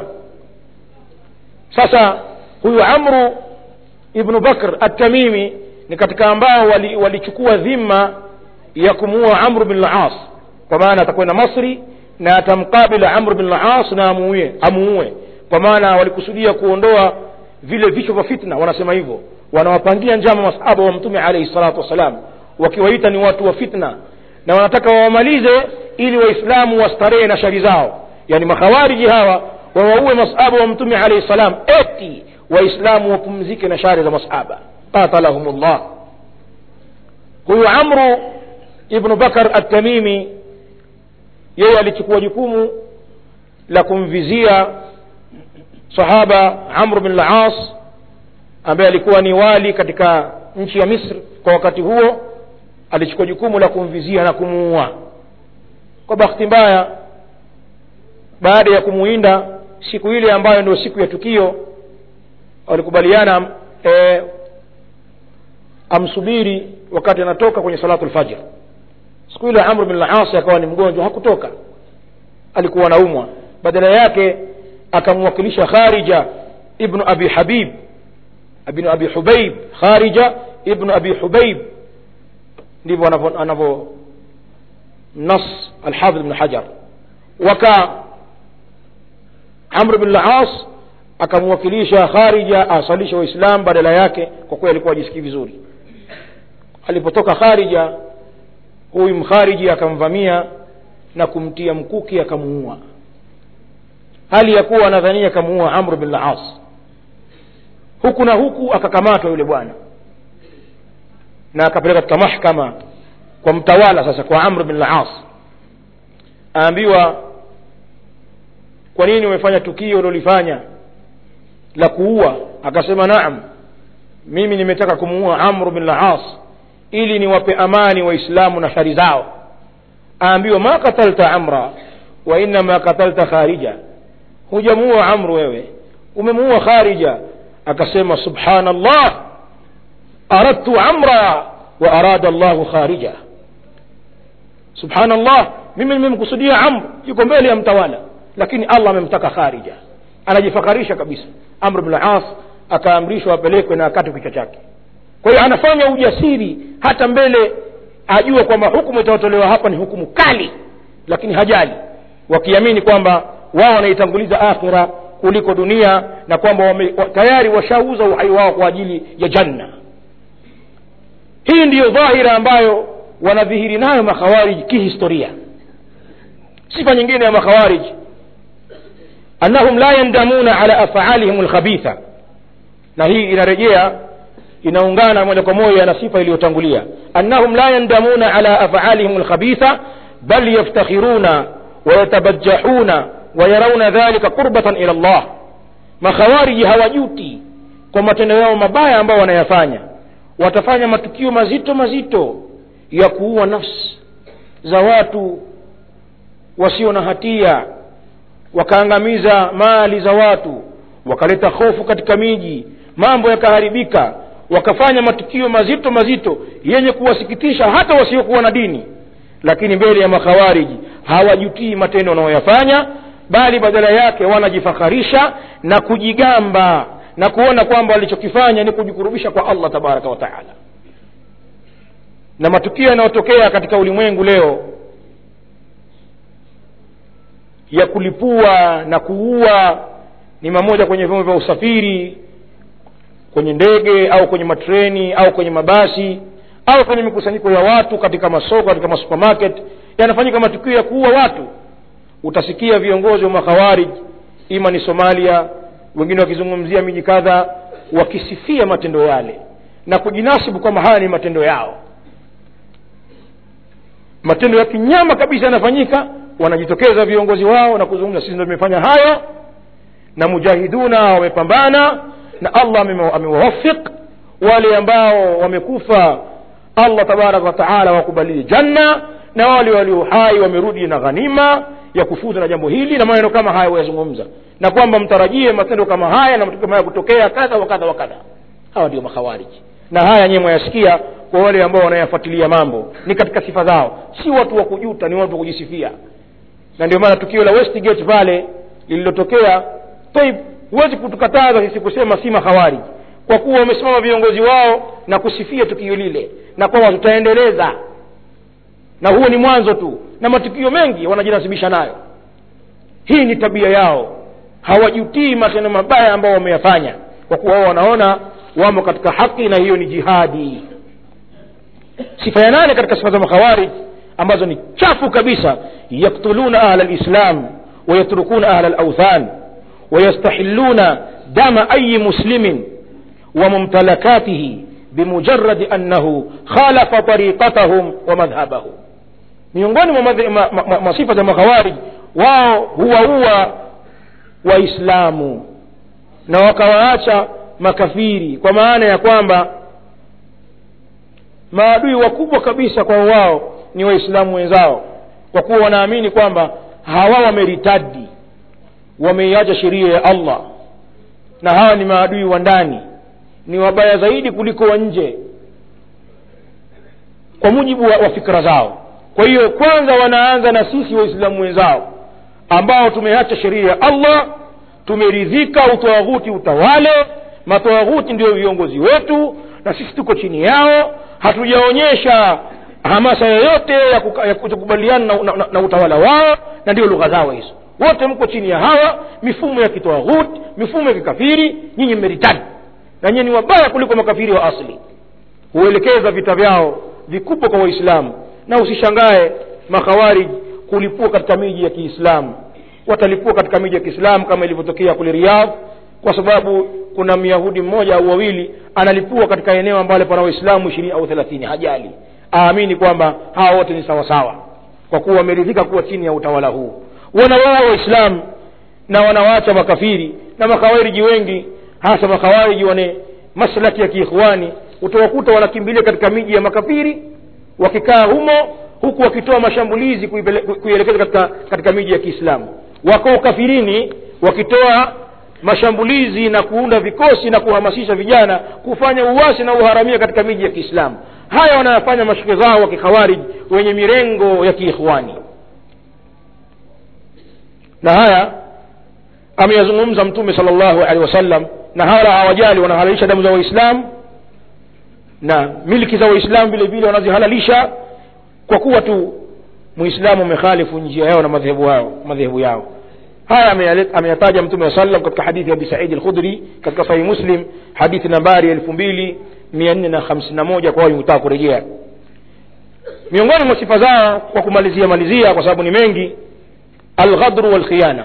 S2: Sasa huyu Amru ibn Bakr at-Tamimi ni katika ambao walichukua wali dhima ya kumuua Amr bin al-As, kwa maana atakwenda Masri na atamkabila Amr bin al-As na amuue amuue kwa maana walikusudia kuondoa vile vichwa vya fitna. Wanasema hivyo, wanawapangia njama masahaba wa Mtume alayhi salatu wasalam, wakiwaita ni watu wa fitna, na wanataka wawamalize ili waislamu wastarehe na shari zao. Yani makhawariji hawa wawaue masahaba wa Mtume alayhi salam, eti waislamu wapumzike na shari za masahaba. Qatalahumullah. Huyu Amru ibn Bakr at-Tamimi, yeye alichukua jukumu la kumvizia sahaba Amr bin al-As ambaye alikuwa ni wali katika nchi ya Misri kwa wakati huo. Alichukua jukumu la kumvizia na kumuua. Kwa bahati mbaya, baada ya kumuinda siku ile ambayo ndio siku ya tukio, walikubaliana e, amsubiri wakati anatoka kwenye salatu al-fajr. Siku ile Amr bin al-As akawa ni mgonjwa, hakutoka, alikuwa anaumwa. Badala yake akamwakilisha Kharija ibn Abi Habib ibn Abi Hubayb, Kharija ibn Abi Hubayb, ndivyo anavyo anavyo nas al-Hafidh ibn Hajar. Waka Amr bin al-As akamwakilisha Kharija asalisha Waislamu badala yake, kwa kuwa alikuwa hajisikii vizuri. Alipotoka Kharija, huyu mkhariji akamvamia na kumtia mkuki akamuua, hali ya kuwa anadhania kamuua Amr bin al-As. Huku na huku akakamatwa yule bwana na akapeleka katika mahakama kwa mtawala, sasa kwa Amr bin al-As. Aambiwa, kwa nini umefanya tukio ulilofanya la kuua? Akasema, naam, mimi nimetaka kumuua Amr bin al-As ili niwape amani Waislamu na shari zao. Aambiwa, ma qatalta Amra wa inma qatalta Kharija, hujamuua Amr wewe, umemuua Kharija. Akasema, subhanallah, aradtu Amra wa arada Allah Kharija. Subhanallah, mimi nimemkusudia Amr, yuko mbele ya mtawala, lakini Allah amemtaka Kharija. Anajifakarisha kabisa. Amr bin al-As akaamrishwa apelekwe na akate kichwa chake. Kwa hiyo anafanya ujasiri hata mbele, ajua kwamba hukumu itatolewa hapa ni hukumu kali, lakini hajali, wakiamini kwamba wao wanaitanguliza akhira kuliko dunia, na kwamba wame, tayari washauza uhai wao kwa ajili ya janna. Hii ndiyo dhahira ambayo wanadhihiri nayo makhawarij kihistoria. Sifa nyingine ya makhawarij, annahum la yandamuna ala af'alihim al-khabitha, na hii inarejea inaungana moja kwa moja na sifa iliyotangulia. Annahum la yandamuna ala af'alihim al-khabitha bal yaftakhiruna wa yatabajjahuna wa yarawna dhalika qurbatan ila Allah. Makhawarij hawajuti kwa matendo yao mabaya ambayo wanayafanya. Watafanya matukio mazito mazito ya kuua nafsi za watu wasio na hatia, wakaangamiza mali za watu, wakaleta hofu katika miji, mambo yakaharibika, wakafanya matukio mazito mazito yenye kuwasikitisha hata wasiokuwa na dini. Lakini mbele ya makhawariji hawajutii matendo wanayoyafanya, bali badala yake wanajifakharisha na kujigamba na kuona kwamba walichokifanya ni kujikurubisha kwa Allah tabaraka wa taala. Na matukio yanayotokea katika ulimwengu leo ya kulipua na kuua ni mamoja kwenye vyombo vya usafiri, kwenye ndege au kwenye matreni au kwenye mabasi au kwenye mikusanyiko ya watu katika masoko, katika masupermarket, yanafanyika matukio ya kuua watu. Utasikia viongozi wa makhawarij, ima ni Somalia, wengine wakizungumzia miji kadha, wakisifia matendo yale na kujinasibu kama haya ni matendo yao. Matendo ya kinyama kabisa yanafanyika, wanajitokeza viongozi wao na kuzungumza, sisi ndio tumefanya hayo, na mujahiduna wamepambana na Allah amewawafik, wale ambao wamekufa Allah tabaraka wa taala wakubalie janna, na wale walio hai wamerudi na ghanima ya kufuza na jambo hili, na maneno kama haya wayazungumza, na kwamba mtarajie matendo kama haya na matendo kama haya kutokea kadha wa kadha wa kadha. Hawa ndio makhawariji, na haya nyewe mwayasikia kwa wale ambao wanayafuatilia mambo, ni katika sifa zao, si watu wa kujuta, ni watu wa kujisifia. Na ndio maana tukio la Westgate pale lililotokea, taib, huwezi kutukataza sisi kusema si makhawariji, kwa kuwa wamesimama viongozi wao na kusifia tukio lile, na kwa watu tutaendeleza, na huo ni mwanzo tu, na matukio mengi wanajinasibisha nayo. Hii ni tabia yao, hawajutii matendo mabaya ambao wameyafanya, kwa kuwa wao wanaona wamo katika haki, na hiyo ni jihadi. Sifa ya nane katika sifa za makhawarij ambazo ni chafu kabisa, yaktuluna ahla al-islam wa yatrukuna ahla al-awthan wa yastahilluna dama ayi muslimin wa mumtalakatihi bimujarrad annahu khalafa tariqatahum wa madhhabahum. Miongoni mwa masifa za makhawarij, wao huwaua waislamu na wakawaacha makafiri, kwa maana ya kwamba maadui wakubwa kabisa kwa wao ni waislamu wenzao, kwa kuwa wanaamini kwamba hawa wameritadi, wameiacha sheria ya Allah, na hawa ni maadui wa ndani. ni wabaya zaidi kuliko wa nje kwa mujibu wa, wa fikra zao. Kwa hiyo kwanza wanaanza na sisi waislamu wenzao ambao tumeacha sheria ya Allah, tumeridhika utawaghuti utawale, matawaghuti ndio viongozi wetu na sisi tuko chini yao, hatujaonyesha hamasa yoyote ya, kuka, ya kukubaliana na, na, na, na utawala wao, na ndio lugha zao hizo. Wote mko chini ya hawa mifumo ya kitawaghuti, mifumo ya kikafiri, nyinyi mmeritadi na nyinyi ni wabaya kuliko makafiri wa asili. Huelekeza vita vyao vikubwa kwa waislamu, na usishangae makhawarij kulipua katika miji ya Kiislamu. Watalipua katika miji ya Kiislamu kama ilivyotokea kule Riyadh, kwa sababu kuna Myahudi mmoja au wawili analipua katika eneo ambalo pana waislamu ishirini au thelathini, hajali, aamini kwamba hao wote ni sawa sawa kwa kuwa wameridhika kuwa chini ya utawala huu. Wanawao waislamu na wanawaacha makafiri, na makhawariji wengi hasa makhawariji wane maslaki ya kiikhwani utawakuta wanakimbilia katika miji ya makafiri wakikaa humo, huku wakitoa mashambulizi kuielekeza katika, katika miji ya Kiislamu. Wako kafirini wakitoa mashambulizi na kuunda vikosi na kuhamasisha vijana kufanya uasi na uharamia katika miji ya Kiislamu. Haya wanayafanya mashike zao wa kikhawarij wenye mirengo ya kiikhwani, na haya ameyazungumza Mtume sallallahu alaihi wasallam, na hala hawajali, wanahalalisha damu za Waislamu na miliki za Waislamu vile vile wanazihalalisha kwa kuwa tu Muislamu amekhalifu njia yao na madhehebu yao madhehebu yao. Haya ameyataja Mtume sallallahu katika hadithi ya Abi Sa'id al-Khudri katika Sahih Muslim, hadithi nambari elfu mbili mia nne hamsini na moja kwa wale mtaka kurejea. Miongoni mwa sifa zao kwa kumalizia malizia kwa sababu ni mengi, al-ghadr wal khiyana.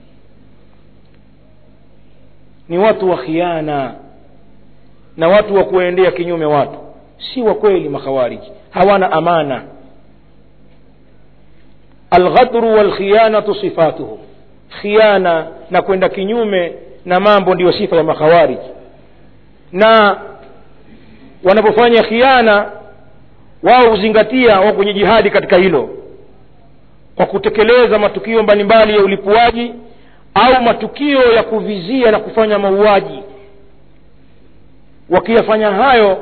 S2: Ni watu wa khiana na watu wa kuendea kinyume watu, si wa kweli makhawariji, hawana amana. Al-ghadr wal khiyana sifatuhum, khiana na kwenda kinyume na mambo ndio sifa ya makhawariji. Na wanapofanya khiana wao uzingatia wao kwenye jihadi katika hilo kwa kutekeleza matukio mbalimbali ya ulipuaji au matukio ya kuvizia na kufanya mauaji. Wakiyafanya hayo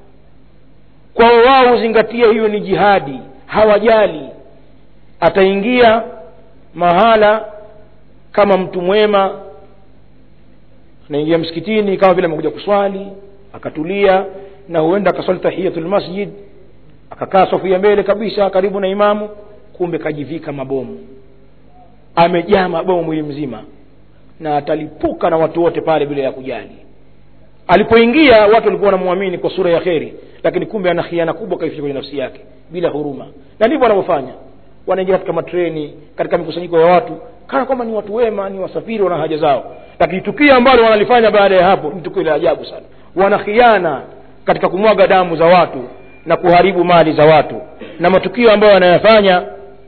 S2: kwa wao uzingatia hiyo ni jihadi, hawajali. Ataingia mahala kama mtu mwema, anaingia msikitini kama vile amekuja kuswali, akatulia, na huenda akaswali tahiyatul masjid, akakaa safu ya mbele kabisa karibu na imamu, kumbe kajivika mabomu, amejaa mabomu mwili mzima, na atalipuka na watu wote pale bila ya kujali. Alipoingia watu walikuwa wanamuamini kwa sura ya kheri, lakini kumbe ana khiana kubwa kaifisha kwenye nafsi yake bila huruma. Na ndivyo wanavyofanya, wanaingia katika matreni, katika mikusanyiko ya watu kana kwamba ni watu wema, ni wasafiri, wana haja zao, lakini tukio ambalo wanalifanya baada ya hapo ni tukio la ajabu sana. Wana khiana katika kumwaga damu za watu na kuharibu mali za watu, na matukio ambayo wanayafanya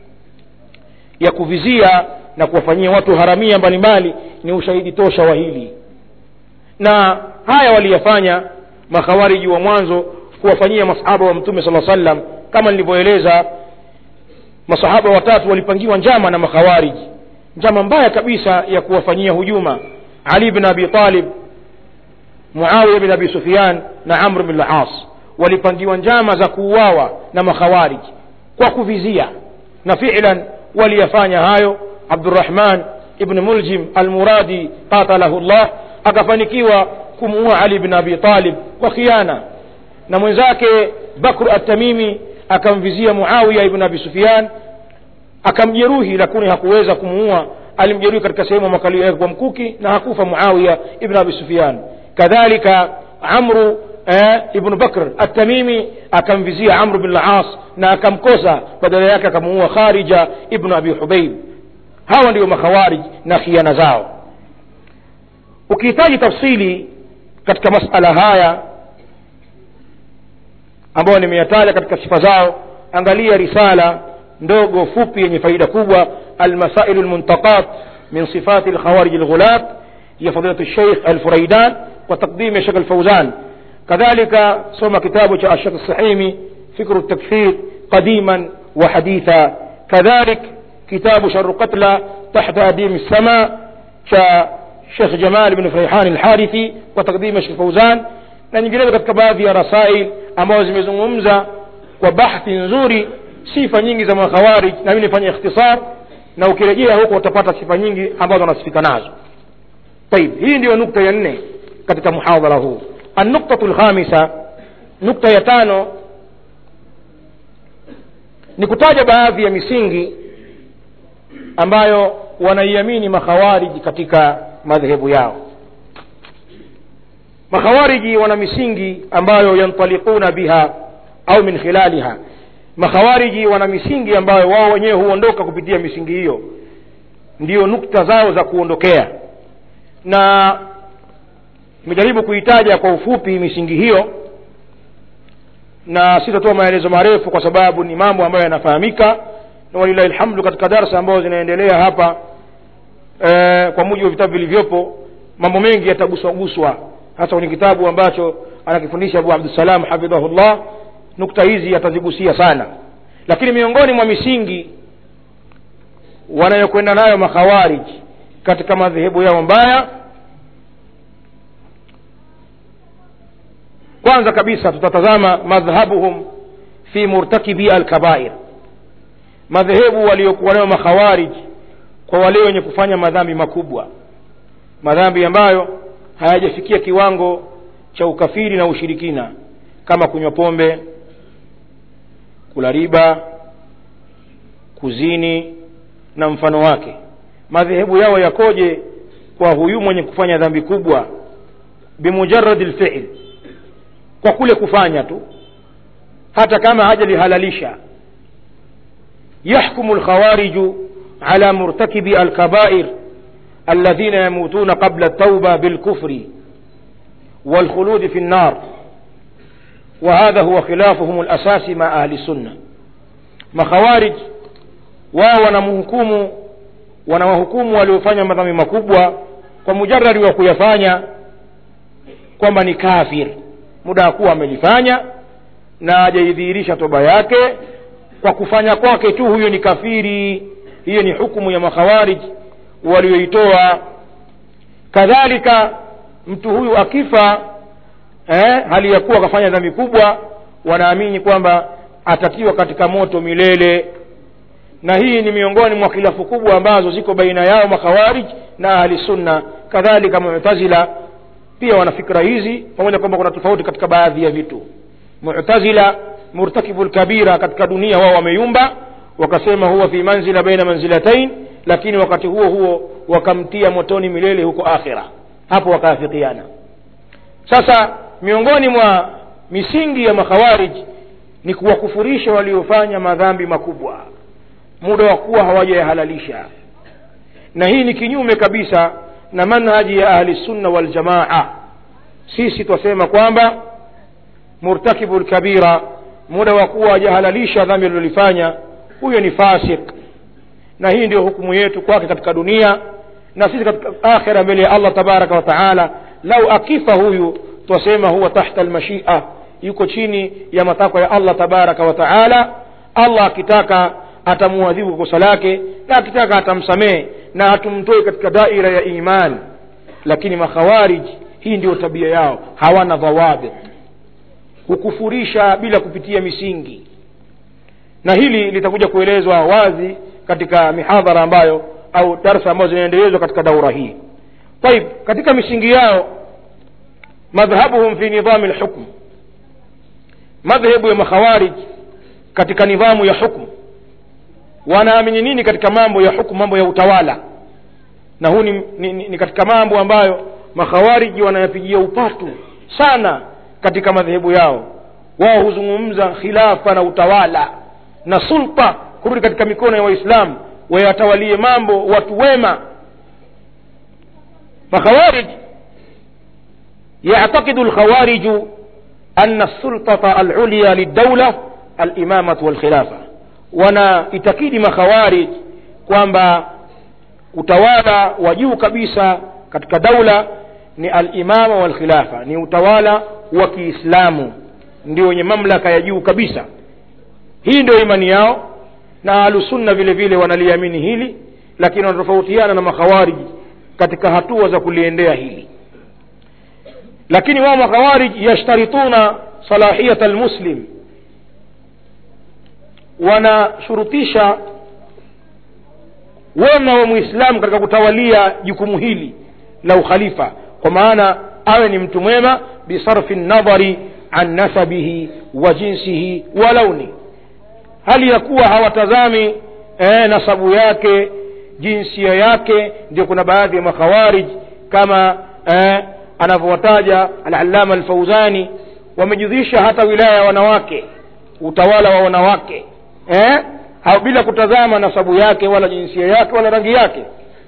S2: ya kuvizia na kuwafanyia watu haramia mbalimbali ni ushahidi tosha wa hili. Na haya waliyafanya makhawariji wa mwanzo kuwafanyia masahaba wa Mtume sallallahu alaihi wasallam. Kama nilivyoeleza, masahaba watatu walipangiwa njama na makhawariji, njama mbaya kabisa ya kuwafanyia hujuma: Ali ibn Abi Talib, Muawiya ibn Abi Sufyan na Amr ibn al-As. Walipangiwa njama za kuuawa na makhawariji kwa kuvizia, na fi'lan waliyafanya hayo. Abdurrahman ibn Muljim al-Muradi qatalahu Allah akafanikiwa kumuua Ali ibn Abi Talib kwa khiana, na mwenzake Bakr at-Tamimi akamvizia Muawiya ibn Abi Sufyan akamjeruhi, lakini hakuweza kumuua. Alimjeruhi katika sehemu ya makalio yake kwa mkuki na hakufa Muawiya ibn Abi Sufyan. Kadhalika Amr eh, ibn Bakr at-Tamimi akamvizia Amr ibn al-As na akamkosa, badala yake akamuua Kharija ibn Abi Hubayb. Hawa ndio makhawarij na khiana zao. Ukihitaji tafsili katika masala haya ambayo nimeyataja katika sifa zao, angalia risala ndogo fupi yenye faida kubwa, al-Masail al-Muntaqat min sifat al-Khawarij al-Ghulat ya fadilatu al-Sheikh al-Furaidan wa taqdim Sheikh al-Fawzan. Kadhalika soma kitabu cha Sheikh al-Sahimi Fikr al-Takfir qadiman wa haditha. Kadhalik kitabu Sharh Qatla tahta adim as-sama cha Sheikh Jamal ibn Fayhan al-Harithi wa taqdim Sheikh Fawzan. na nyinginezo katika baadhi ya rasail ambazo zimezungumza kwa bahthi nzuri sifa nyingi za makhawarij, na mimi nifanye ikhtisar, na ukirejea huko utapata sifa nyingi ambazo wanasifika nazo. طيب, hii ndio nukta ya nne katika muhadhara huu. an-nuqtatu al-khamisa, nukta ya tano, ni kutaja baadhi ya misingi ambayo wanaiamini makhawariji katika madhehebu yao. Makhawariji wana misingi ambayo yantalikuna biha au min khilaliha. Makhawariji wana misingi ambayo wao wenyewe huondoka kupitia misingi hiyo, ndio nukta zao za kuondokea, na nimejaribu kuitaja kwa ufupi misingi hiyo, na sitatoa maelezo marefu kwa sababu ni mambo ambayo yanafahamika, na walilahi alhamdu katika darasa ambazo zinaendelea hapa e, kwa mujibu wa vitabu vilivyopo mambo mengi yataguswa guswa, hasa kwenye kitabu ambacho anakifundisha Abu Abdussalam hafidhahullah, nukta hizi yatazigusia sana. Lakini miongoni mwa misingi wanayokwenda nayo makhawarij katika madhehebu yao mbaya, kwanza kabisa tutatazama madhhabuhum fi murtakibi al-kaba'ir, madhehebu waliokuwa nayo makhawarij kwa wale wenye kufanya madhambi makubwa, madhambi ambayo hayajafikia kiwango cha ukafiri na ushirikina, kama kunywa pombe, kula riba, kuzini na mfano wake. Madhehebu yao yakoje kwa huyu mwenye kufanya dhambi kubwa bimujarrad al-fi'l, kwa kule kufanya tu hata kama hajalihalalisha. يحكم الخوارج على مرتكب الكبائر الذين يموتون قبل التوبة بالكفر والخلود في النار، وهذا هو خلافهم الأساس مع أهل السنة. مخوارج wao wanamhukumu wanawahukumu waliofanya madhambi makubwa kwa mujarrad wa kuyafanya kwamba ni kafir, muda kuwa amelifanya na hajaidhihirisha toba yake, kwa kufanya kwake tu huyo ni kafiri. Hiyo ni hukumu ya makhawarij walioitoa. Kadhalika mtu huyu akifa eh, hali ya kuwa kafanya dhambi kubwa, wanaamini kwamba atatiwa katika moto milele. Na hii ni miongoni mwa khilafu kubwa ambazo ziko baina yao makhawarij na ahli sunna. Kadhalika mu'tazila pia wana fikra hizi, pamoja kwamba kuna tofauti katika baadhi ya vitu. Mu'tazila murtakibul kabira katika dunia wao wameyumba, wakasema huwa fi manzila baina manzilatain, lakini wakati huo huo wakamtia motoni milele huko akhira. Hapo wakaafikiana. Sasa miongoni mwa misingi ya makhawarij ni kuwakufurisha waliofanya madhambi makubwa muda wa kuwa hawajahalalisha, na hii ni kinyume kabisa na manhaji ya ahli sunna wal jamaa. Sisi twasema kwamba murtakibul kabira muda wa kuwa hajahalalisha dhambi alilofanya, huyo ni fasik, na hii ndio hukumu yetu kwake katika dunia, na sisi katika akhira mbele ya Allah tabaraka wa taala. Lau akifa huyu twasema huwa tahta almashia, yuko chini ya matakwa ya Allah tabaraka wa taala. Allah akitaka atamuadhibu kwa kosa lake, na akitaka atamsamehe na atumtoe katika daira ya imani. Lakini makhawarij hii ndio tabia yao, hawana dhawabit, hukufurisha bila kupitia misingi, na hili litakuja kuelezwa wazi katika mihadhara ambayo au darasa ambazo zinaendelezwa katika daura hii. طيب, katika misingi yao madhhabuhum fi nidham al-hukm, madhhabu ya makhawarij katika nidhamu ya hukumu, wanaamini nini katika mambo ya hukumu, mambo ya utawala. Na huu ni, ni, ni katika mambo ambayo makhawariji wanayapigia upatu sana katika madhehebu yao. Wao huzungumza khilafa na utawala na sulta kurudi katika mikono ya Waislamu, wayatawalie mambo watu wema. makhawarij يعتقد الخوارج أن السلطة العليا للدولة الإمامة والخلافة. wana itakidi makhawarij kwamba utawala wa juu kabisa katika daula ni al-imama wal khilafa, ni utawala wa Kiislamu, ndio wenye mamlaka ya juu kabisa. Hii ndio imani yao, na alusunna vile vile wanaliamini hili, lakini wanatofautiana na makhawarij katika hatua za kuliendea hili. lakini wao makhawarij yashtarituna salahiyat almuslim, wanashurutisha wema wa muislamu katika kutawalia jukumu hili la ukhalifa, kwa maana awe ni mtu mwema bisarfi nadhari an nasabihi wa jinsihi wa launi, hali ya kuwa hawatazami eh, nasabu yake, jinsia yake. Ndio kuna baadhi ya makhawarij kama eh, anavyowataja al-Allama al-Fawzani, wamejidhisha hata wilaya ya wanawake, utawala wa wanawake eh, au bila kutazama nasabu yake wala jinsia yake wala rangi yake,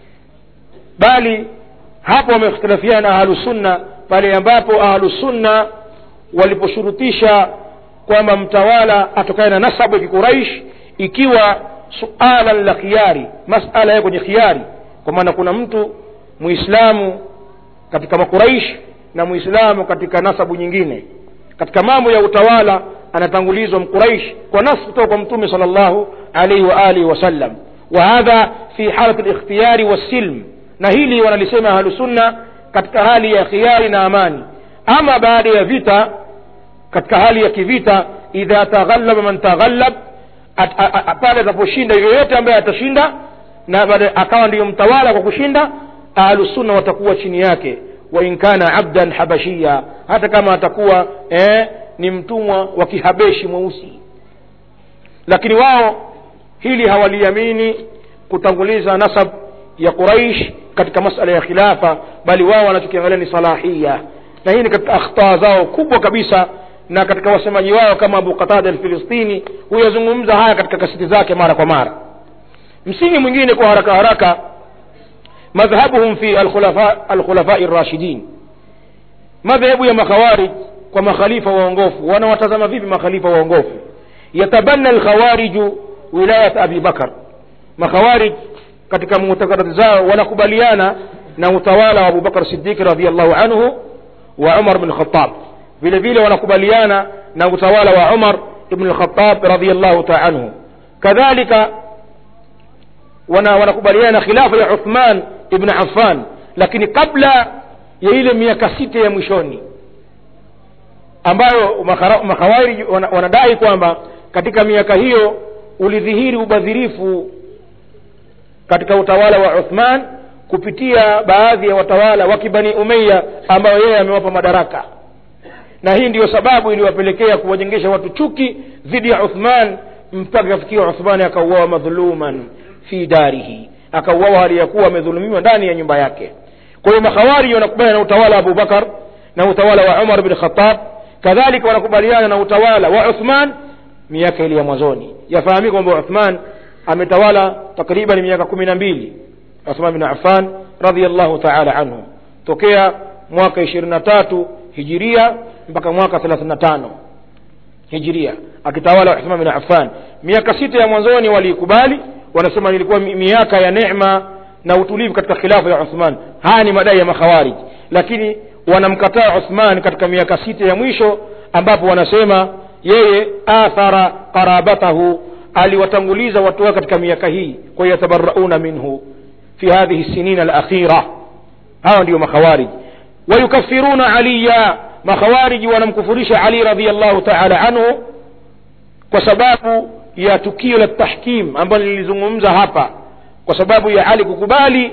S2: bali hapo wameikhtilafiana ahlus sunna pale ambapo ahlus sunna waliposhurutisha kwamba mtawala atokane na nasabu ya Quraysh, ikiwa suala la khiyari, masala yake kwenye khiyari, kwa maana kuna mtu muislamu katika makuraish na muislamu katika nasabu nyingine, katika mambo ya utawala anatangulizwa mkuraish kwa nasu kutoka kwa mtume sallallahu alayhi wa alihi wasallam. Wa hadha fi halat al-ikhtiyari was-silm, na hili wanalisema ahlus sunna katika hali ya khiyari na amani. Ama baada ya vita, katika hali ya kivita, idha taghallaba man taghallab, pale ataposhinda yoyote ambaye atashinda na baada akawa ndiyo mtawala kwa kushinda, ahlus sunna watakuwa chini yake, wa in kana abdan habashia, hata kama atakuwa eh, ni mtumwa wa kihabeshi mweusi. Lakini wao hili hawaliamini kutanguliza nasab ya Quraysh katika masala ya khilafa, bali wao wanachokiangalia ni salahia, na hii ni katika akhtaa zao kubwa kabisa. Na katika wasemaji wao kama Abu Qatada al-Filistini huyazungumza haya katika kaseti zake mara kwa mara. Msingi mwingine kwa haraka haraka, madhhabuhum fi al-khulafa al-khulafa ar-rashidin, madhhabu ya makhawarij kwa makhalifa waongofu. Wanawatazama vipi makhalifa waongofu? Yatabanna al-khawarij wilayat Abi Bakar, makhawarij katika mu'taqadat zao wanakubaliana na utawala wa Abu Bakar Siddiq radhiyallahu anhu wa Umar bin Khattab, vile vile wanakubaliana na utawala wa Umar ibn al-Khattab radhiyallahu ta'ala anhu. Kadhalika wana wanakubaliana khilafa ya Uthman ibn Affan, lakini kabla ya ile miaka sita ya mwishoni ambayo makhawarij wanadai kwamba katika miaka hiyo ulidhihiri ubadhirifu katika utawala wa Uthman kupitia baadhi ya watawala wa Bani Umayya ambao yeye amewapa madaraka, na hii ndiyo sababu iliwapelekea kuwajengesha watu chuki dhidi ya Uthman, mpaka kufikia Uthman akauawa madhuluman fi darihi, akauawa hali ya kuwa amedhulumiwa ndani ya nyumba yake. Kwa hiyo makhawarij wanakubaliana na utawala wa Abu Bakar na utawala wa Umar bin Khattab, kadhalika wanakubaliana na utawala wa Uthman miaka ile ya mwanzoni. Yafahamika kwamba Uthman ametawala takriban miaka kumi na mbili, Uthman bin Affan radhiyallahu ta'ala anhu, tokea mwaka ishirini na tatu hijiria mpaka mwaka thelathini na tano hijiria akitawala Uthman bin Affan. Miaka sita ya mwanzoni walikubali, wanasema ilikuwa miaka ya neema na utulivu katika khilafa ya Uthman. Haya ni madai ya makhawarij, lakini wanamkataa Uthman katika miaka sita ya mwisho, ambapo wanasema yeye athara qarabatahu, aliwatanguliza watu wake katika miaka hii, kwa yatabarrauna minhu fi hadhihi sinina al-akhira. Hao ndio makhawarij. Wayukaffiruna aliya, makhawarij wanamkufurisha Ali radhiyallahu ta'ala anhu kwa sababu ya tukio la tahkim ambalo nilizungumza hapa, kwa sababu ya Ali kukubali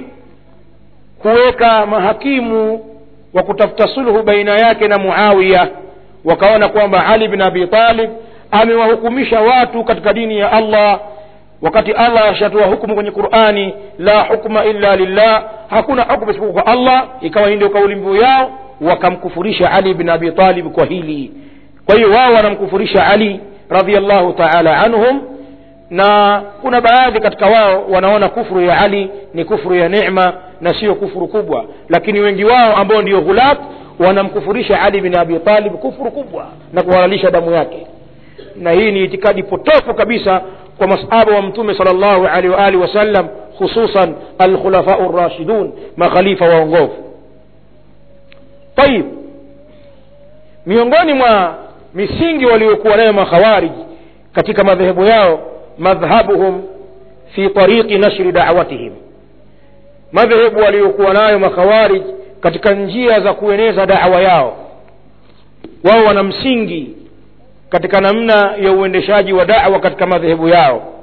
S2: kuweka mahakimu wa kutafuta sulhu baina yake na Muawiya. Wakaona kwamba Ali bin Abi Talib amewahukumisha watu katika dini ya Allah, wakati Allah ashatoa hukumu kwenye Qur'ani, la hukma illa lillah, hakuna hukumu isipokuwa kwa Allah. Ikawa ndio kauli mbiu yao, wakamkufurisha Ali bin Abi Talib kwa hili. Kwa hiyo wao wanamkufurisha Ali radhiyallahu ta'ala anhum, na kuna baadhi katika wao wanaona kufuru ya Ali ni kufuru ya neema na sio kufuru kubwa, lakini wengi wao ambao ndio ghulat wanamkufurisha Ali bin Abi Talib kufuru kubwa na kuhalalisha damu yake. Na hii ni itikadi potofu kabisa kwa masahaba wa Mtume sallallahu alaihi wa alihi wasallam, hususan al-khulafa ar-rashidun, makhalifa waongofu. Tayib, miongoni mwa misingi waliokuwa nayo makhawarij katika madhehebu yao, madhhabuhum fi tariqi nashri da'watihim, madhehebu waliokuwa nayo makhawarij katika njia za kueneza da'wa yao. Wao wana msingi katika namna ya uendeshaji wa da'wa katika madhehebu yao.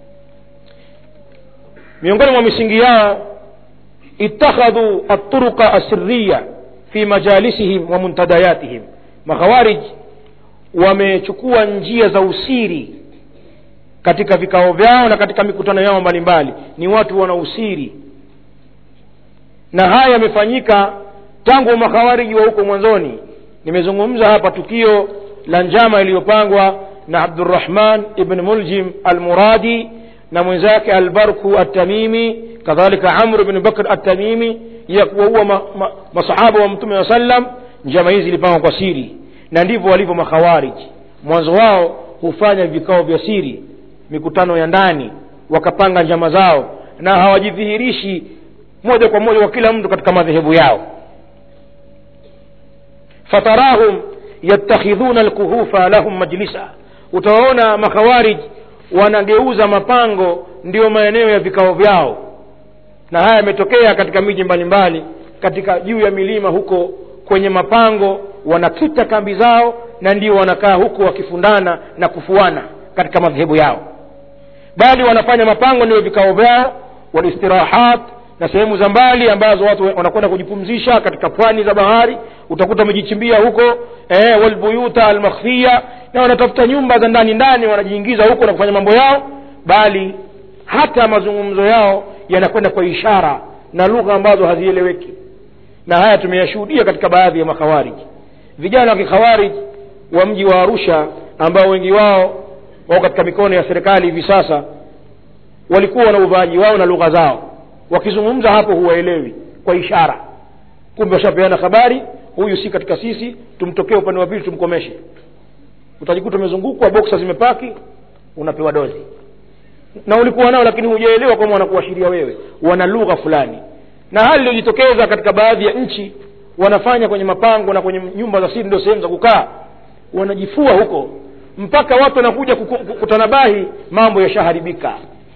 S2: Miongoni mwa misingi yao, ittakhadhu at-turuqa as-sirriya fi majalisihim wa muntadayatihim. Makhawarij wamechukua njia za usiri katika vikao vyao na katika mikutano yao mbalimbali. Ni watu wana usiri, na haya yamefanyika tangu makhawarij wa huko mwanzoni. Nimezungumza hapa tukio la njama iliyopangwa na Abdurrahman ibn Muljim al-Muradi na mwenzake al-Barku at-Tamimi, kadhalika Amr ibn Bakr at-Tamimi, ya kuua ma, ma, masahaba wa Mtume wa sallam. Njama hizi zilipangwa kwa siri, na ndivyo walivyo makhawarij. Mwanzo wao hufanya vikao vya siri, mikutano ya ndani, wakapanga njama zao, na hawajidhihirishi moja kwa moja kwa kila mtu katika madhehebu yao. Fatarahum yattakhidhuna al-kuhufa lahum majlisa. Utaona makhawarij wanageuza mapango ndio maeneo ya vikao vyao, na haya yametokea katika miji mbalimbali. Katika juu ya milima huko kwenye mapango wanakita kambi zao, na ndio wanakaa huko wakifundana na kufuana katika madhehebu yao. Bali wanafanya mapango ndio vikao vyao, walistirahat, na sehemu za mbali ambazo watu wanakwenda kujipumzisha katika pwani za bahari. Utakuta wamejichimbia huko eh walbuyuta almakhfiya, na wanatafuta nyumba za ndani ndani, wanajiingiza huko na kufanya mambo yao. Bali hata mazungumzo yao yanakwenda kwa ishara na lugha ambazo hazieleweki, na haya tumeyashuhudia katika baadhi ya makhawarij. Vijana wa kikhawarij wa mji wa Arusha ambao wengi wao wao katika mikono ya serikali hivi sasa, walikuwa na uvaaji wao na lugha zao. Wakizungumza hapo huwaelewi kwa ishara, kumbe washapeana habari, huyu si katika sisi, tumtokee upande wa pili tumkomeshe. Utajikuta umezungukwa, boxa zimepaki, unapewa dozi. Na ulikuwa nao lakini hujaelewa kama wanakuashiria wewe, wana lugha fulani. Na hali iliyojitokeza katika baadhi ya nchi, wanafanya kwenye mapango na kwenye nyumba za siri ndio sehemu za kukaa, wanajifua huko mpaka watu wanakuja kutanabahi, mambo yashaharibika.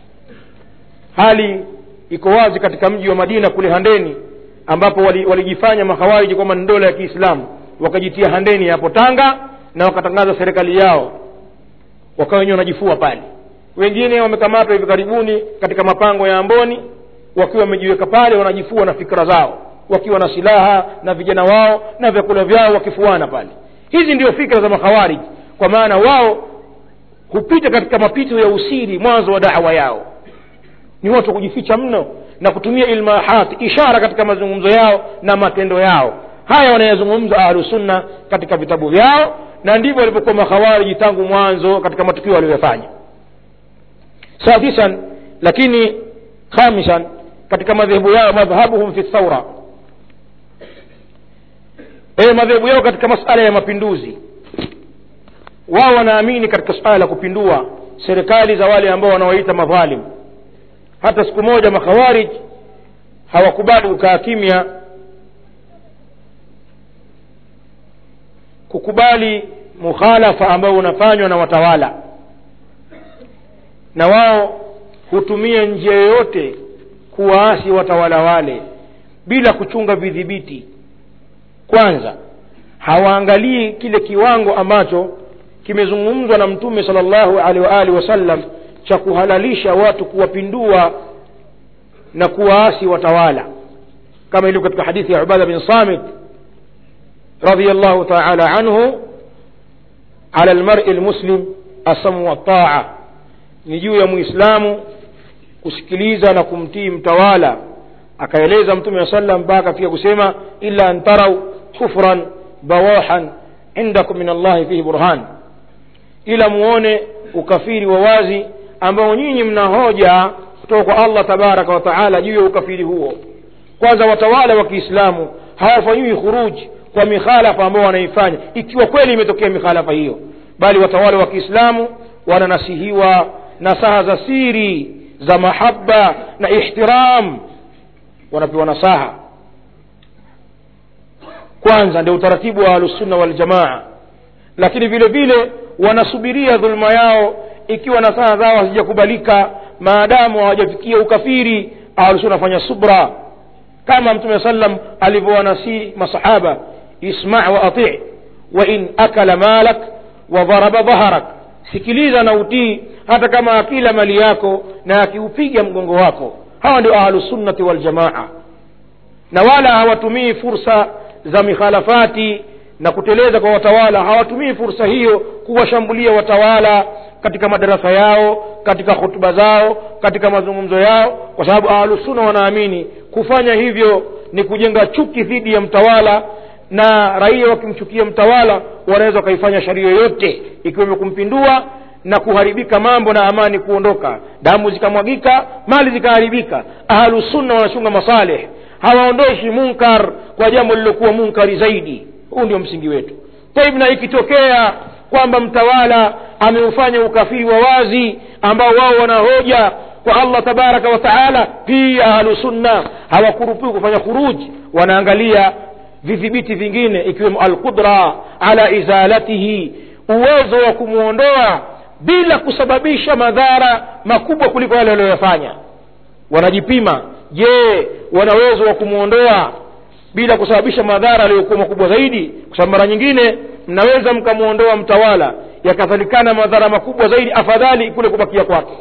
S2: Hali iko wazi katika mji wa Madina kule Handeni, ambapo walijifanya wali makhawariji kwa dola ya Kiislamu, wakajitia Handeni hapo Tanga, na wakatangaza serikali yao, wakawa wenyewe wanajifua pale. Wengine wamekamatwa hivi karibuni katika mapango ya Amboni, wakiwa wamejiweka pale wanajifua na fikra zao, wakiwa na silaha na vijana wao na vyakula vyao, wakifuana pale. Hizi ndio fikra za makhawarij, kwa maana wao hupita katika mapito ya usiri mwanzo wa da'wa yao. Ni watu kujificha mno na kutumia ilmahat, ishara katika mazungumzo yao na matendo yao. Haya wanayazungumza Ahlus Sunna katika vitabu vyao, na ndivyo walivyokuwa makhawarij tangu mwanzo katika matukio waliyofanya. Sadisan, lakini khamisan, katika madhehebu yao, madhhabuhum fi thawra. Eh, madhehebu yao katika masuala ya mapinduzi. Wao wanaamini katika suala la kupindua serikali za wale ambao wanaoita madhalim. Hata siku moja makhawarij hawakubali kukaa kimya, kukubali mukhalafa ambao unafanywa na watawala, na wao hutumia njia yoyote kuwaasi watawala wale bila kuchunga vidhibiti. Kwanza, hawaangalii kile kiwango ambacho kimezungumzwa na Mtume sallallahu alaihi wa alihi wasallam cha kuhalalisha watu kuwapindua na kuwaasi watawala, kama ilivyo katika hadithi ya Ubada bin Samit radhiyallahu ta'ala anhu, ala almar'i almuslim asamu wa ta'a. Ni juu ya muislamu kusikiliza na kumtii mtawala. Akaeleza Mtume wa sallam mpaka pia kusema, illa an taraw kufran bawahan indakum min Allah fihi burhan, ila muone ukafiri wa wazi ambao nyinyi mna hoja kutoka kwa Allah tabaraka wa taala juu ya ukafiri huo. Kwanza, watawala wa Kiislamu hawafanywi khuruj kwa mikhalafa ambao wanaifanya, ikiwa kweli imetokea mikhalafa hiyo, bali watawala wa Kiislamu wananasihiwa nasaha za siri za mahaba na ihtiram, wanapewa nasaha. Kwanza ndio utaratibu wa Ahlus Sunna wal Jamaa. Lakini vile vile wanasubiria dhulma yao, ikiwa nasaha zao hazijakubalika, maadamu hawajafikia ukafiri, Ahlus Sunna fanya subra kama Mtume sallam alivyowanasi masahaba, isma' wa ati' wa in akala malak wa daraba dhaharak, sikiliza na utii hata kama akila mali yako na akiupiga mgongo wako. Hawa ndio ahlus sunnati wal jamaa, na wala hawatumii fursa za mikhalafati na kuteleza kwa watawala. Hawatumii fursa hiyo kuwashambulia watawala katika madarasa yao, katika hutuba zao, katika mazungumzo yao, kwa sababu ahlus sunna wanaamini kufanya hivyo ni kujenga chuki dhidi ya mtawala, na raia wakimchukia mtawala wanaweza kaifanya sharia yote ikiwemo kumpindua na kuharibika mambo na amani kuondoka, damu zikamwagika, mali zikaharibika. Ahlus sunna wanachunga masalih, hawaondoshi munkar kwa jambo lilokuwa munkari zaidi. Huu ndio msingi wetu. Taib, na ikitokea kwamba mtawala ameufanya ukafiri wa wazi ambao wao wanahoja kwa Allah tabaraka wa taala, pia ahlus sunna hawakurupuki kufanya khuruji, wanaangalia vidhibiti vingine ikiwemo al-qudra ala izalatihi, uwezo wa kumuondoa bila kusababisha madhara makubwa kuliko yale waliyofanya. Wanajipima, je, wana uwezo wa kumuondoa bila kusababisha madhara yaliyokuwa makubwa zaidi? Kwa sababu mara nyingine mnaweza mkamuondoa mtawala yakadhalikana madhara makubwa zaidi, afadhali kule kubakia kwake.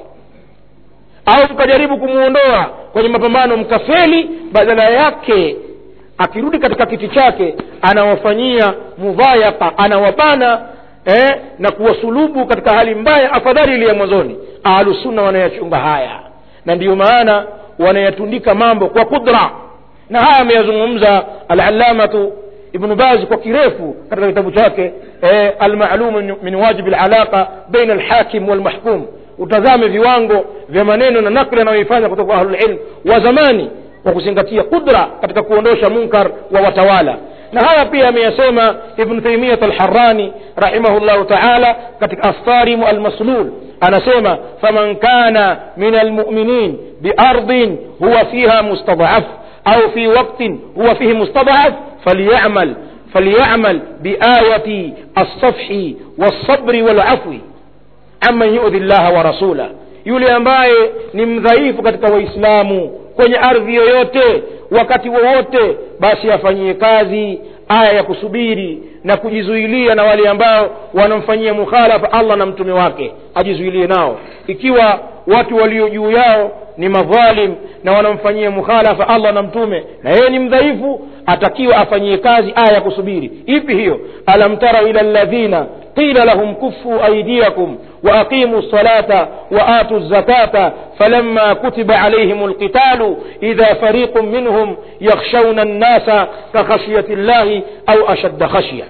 S2: Au mkajaribu kumuondoa kwenye mapambano mkafeli, badala yake akirudi katika kiti chake anawafanyia mudhayaqa, anawabana eh, na kuwasulubu katika hali mbaya, afadhali ile ya mwanzoni. Ahlus sunna wanayachunga haya, na ndiyo maana wanayatundika mambo kwa kudra. Na haya ameyazungumza al-allamatu Ibn Baz kwa kirefu katika kitabu chake eh, al-ma'lum min wajib al-alaqa baina al-hakim wal-mahkum. Utazame viwango vya maneno na nakli anayoifanya kutoka ahlul ilm wa zamani kwa kuzingatia kudra katika kuondosha munkar wa watawala. Na haya pia ameyasema Ibn Taymiyyah al-Harrani rahimahullah ta'ala katika Astarim al-Maslul, anasema faman kana min al-mu'minin bi ardin huwa fiha mustad'af au fi waqtin huwa fihi mustad'af falyamal falyamal bi ayati as-safhi was-sabri wal-'afwi amma yu'dhi Allah wa rasula. Yule ambaye ni mdhaifu katika waislamu kwenye ardhi yoyote wakati wowote, basi afanyie kazi aya ya kusubiri na kujizuilia na wale ambao wanamfanyia mukhalafa Allah na mtume wake, ajizuilie nao. Ikiwa watu walio juu yao ni madhalim na wanamfanyia mukhalafa Allah na mtume, na yeye ni mdhaifu, atakiwa afanyie kazi aya ya kusubiri. Ipi hiyo? Alam tara ila alladhina qila lahum kuffu aydiyakum wa aqimus salata wa atuz zakata falamma kutiba alayhimul qitalu idha fariqun minhum yakhshawna an-nasa ka khashyati llahi au ashadda khashya.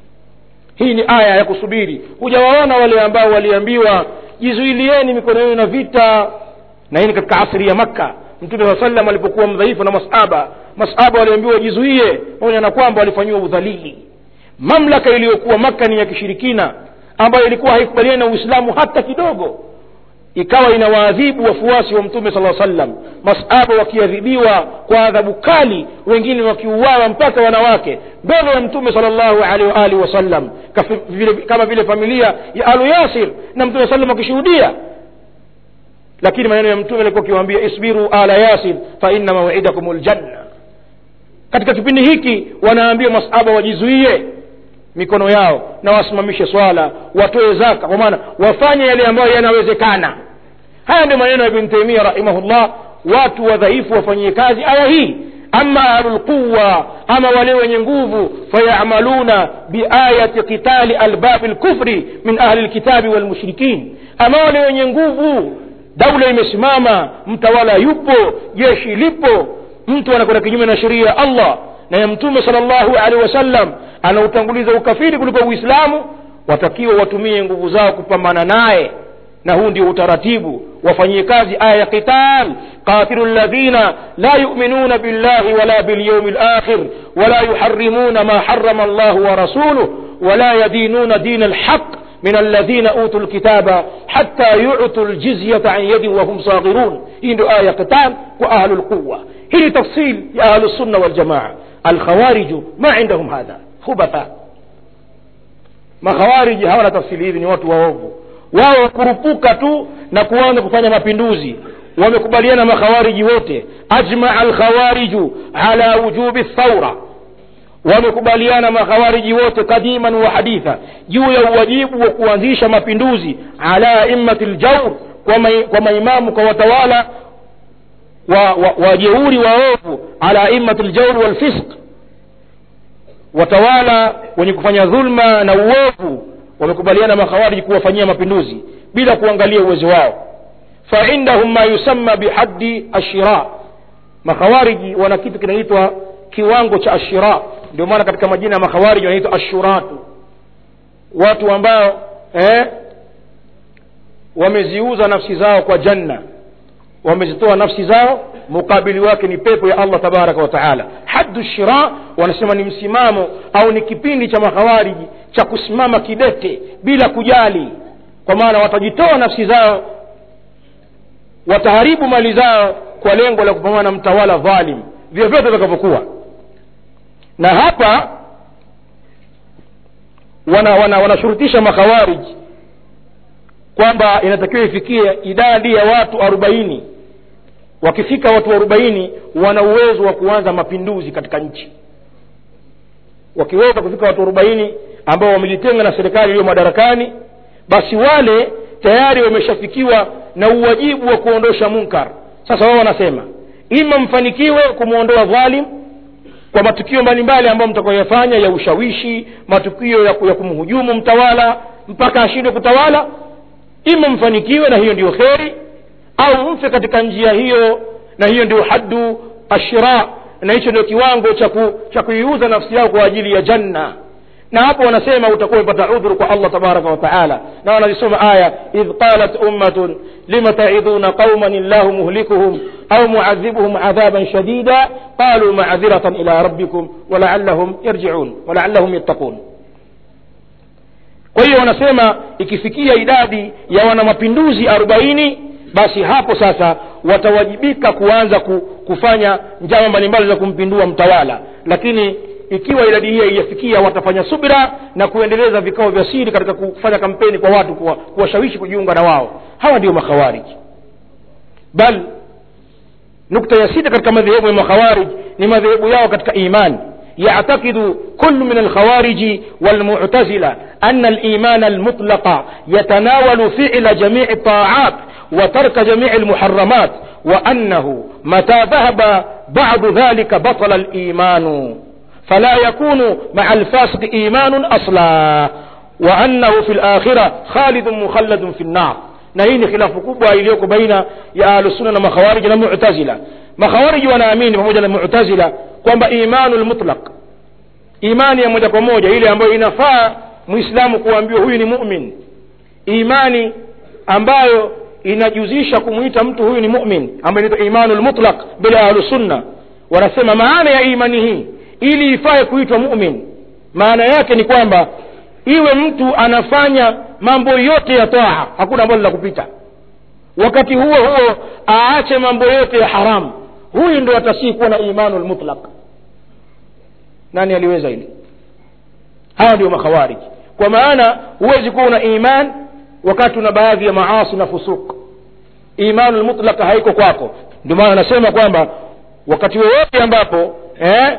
S2: Hii ni aya ya kusubiri. Hujawaona wale ambao waliambiwa jizuilieni mikono yenu na vita? Na hii ni katika asri ya Makka. Mtume wa sallam alipokuwa mdhaifu na masahaba, masahaba waliambiwa jizuie, pamoja na kwamba walifanywa udhalili. Mamlaka iliyokuwa Makka ni ya kishirikina ambayo ilikuwa haikubaliana na Uislamu hata kidogo, ikawa inawaadhibu wafuasi wa Mtume sallallahu alaihi wasallam, masahaba wakiadhibiwa kwa adhabu kali, wengine wakiuawa mpaka wanawake mbele ya Mtume sallallahu alaihi wa alihi wasallam, kama vile familia ya Alu Yasir, na Mtume sallallahu akishuhudia. Lakini maneno ya Mtume alikuwa akiwaambia isbiru ala Yasir fa inna maw'idakumul janna. Katika kipindi hiki wanaambia masahaba wajizuie mikono yao na wasimamishe swala, watoe zaka, kwa maana wafanye yale ambayo yanawezekana. Haya ndio maneno ya Ibn Taymiyyah rahimahullah. Watu wadhaifu wafanyie kazi aya hii. Amma ahlul quwwa, ama wale wenye nguvu, fayamaluna biayati qitali albab alkufri min ahli alkitabi walmushrikin. Ama wale wenye nguvu, daula imesimama, mtawala yupo, jeshi lipo, mtu anakwenda kinyume na sheria ya Allah na ya Mtume sallallahu alaihi wasallam, anautanguliza ukafiri kuliko Uislamu, watakiwa watumie nguvu zao kupambana naye. Na huu ndio utaratibu. Wafanyie kazi aya ya qital, qatilul ladhina la yu'minuna billahi wala bil yawmil akhir wala yuharrimuna ma harrama Allah wa rasuluhu wala yadinuna dinal haqq من الذين أوتوا الكتاب حتى يعطوا الجزية عن يد وهم صاغرون. هي آية قتال وأهل القوة. هي تفصيل يا أهل السنة والجماعة. الخوارج ما عندهم هذا، خبثاء. ما خوارج hawana tafsiri hivi, ni watu waovu. Wao kurupuka tu na kuanza kufanya mapinduzi, wamekubaliana makhawariji wote, ajma al-khawariju ala wujubi ath-thawra, wamekubaliana makhawariji wote kadiman wa haditha juu ya uwajibu wa kuanzisha mapinduzi, ala immatil jawr, kwa mai, kwa maimamu, kwa watawala wa wajeuri wa waovu, ala immatil jawr wal fisq, watawala wenye kufanya dhulma na uovu, wamekubaliana makhawariji kuwafanyia mapinduzi bila kuangalia uwezo wao. fa indahum ma yusamma bihaddi ashira, makhawariji wana kitu kinaitwa kiwango cha ashira. Ndio maana katika majina ya makhawariji wanaitwa ashuratu, watu ambao eh wameziuza nafsi zao kwa janna, wamezitoa nafsi zao, mukabili wake ni pepo ya Allah tabaraka wa taala. haddu shira wanasema ni msimamo au ni kipindi cha makhawariji cha kusimama kidete bila kujali, kwa maana watajitoa nafsi zao, wataharibu mali zao kwa lengo la kupambana na mtawala dhalim vyovyote vitakavyokuwa. Na hapa wana wana wanashurutisha makhawariji kwamba inatakiwa ifikie idadi ya watu arobaini. Wakifika watu arobaini wana uwezo wa kuanza mapinduzi katika nchi. Wakiweza kufika watu arobaini ambao wamejitenga na serikali iliyo madarakani, basi wale tayari wameshafikiwa na uwajibu wa kuondosha munkar. Sasa wao wanasema ima mfanikiwe kumuondoa dhalim kwa matukio mbalimbali ambayo mtakayofanya ya ushawishi, matukio ya kumhujumu mtawala mpaka ashindwe kutawala, ima mfanikiwe na hiyo ndio kheri, au mfe katika njia hiyo, na hiyo ndio haddu ashira, na hicho ndio kiwango cha cha kuiuza nafsi yao kwa ajili ya janna. Na hapo wanasema utakuwa upata udhuru kwa Allah tabaraka wa taala. Na wanasoma aya, idh qalat ummatun lima ta'iduna qauman illahu muhlikuhum au mu'adhibuhum adhaban shadida qalu ma'dhiratan ila rabbikum wa la'allahum yarji'un wa la'allahum yattaqun. Kwa hiyo wanasema ikifikia idadi ya wana mapinduzi arobaini, basi hapo sasa watawajibika kuanza kufanya njama mbalimbali za kumpindua mtawala. Lakini ikiwa idadi hii haijafikia, watafanya subira na kuendeleza vikao vya siri katika kufanya kampeni kwa watu, kuwashawishi kujiunga na wao. Hawa ndio makhawariji. Bal nukta ya sita katika madhehebu ya makhawariji ni madhehebu yao katika imani. يعتقد كل من الخوارج والمعتزلة أن الإيمان المطلق يتناول فعل جميع الطاعات وترك جميع المحرمات، وأنه متى ذهب بعض ذلك بطل الإيمان فلا يكون مع الفاسق إيمان أصلا، وأنه في الآخرة خالد مخلد في النار. نهيني خلاف كبوة إليكم بين يا أهل السنة مخوارج ومعتزلة. مخوارج wanaamini pamoja na mu'tazila kwamba imanul mutlaq, imani ya moja kwa moja ile ambayo inafaa muislamu kuambiwa huyu ni mu'min, imani ambayo inajuzisha kumuita mtu huyu ni mu'min, ambayo inaitwa imanul mutlaq bila ahlus sunna. Wanasema maana ya imani hii ili ifae kuitwa mu'min, maana yake ni kwamba iwe mtu anafanya mambo yote ya taa, hakuna ambalo la kupita, wakati huo huo aache mambo yote ya haramu. Huyu ndio atasikuwa na imanul mutlaq. Nani aliweza hili? Hawa ndio makhawariji. Kwa maana huwezi kuwa na iman wakati una baadhi ya maasi na fusuk. Imanul mutlaq haiko kwako. Ndio maana nasema kwamba wakati wote ambapo eh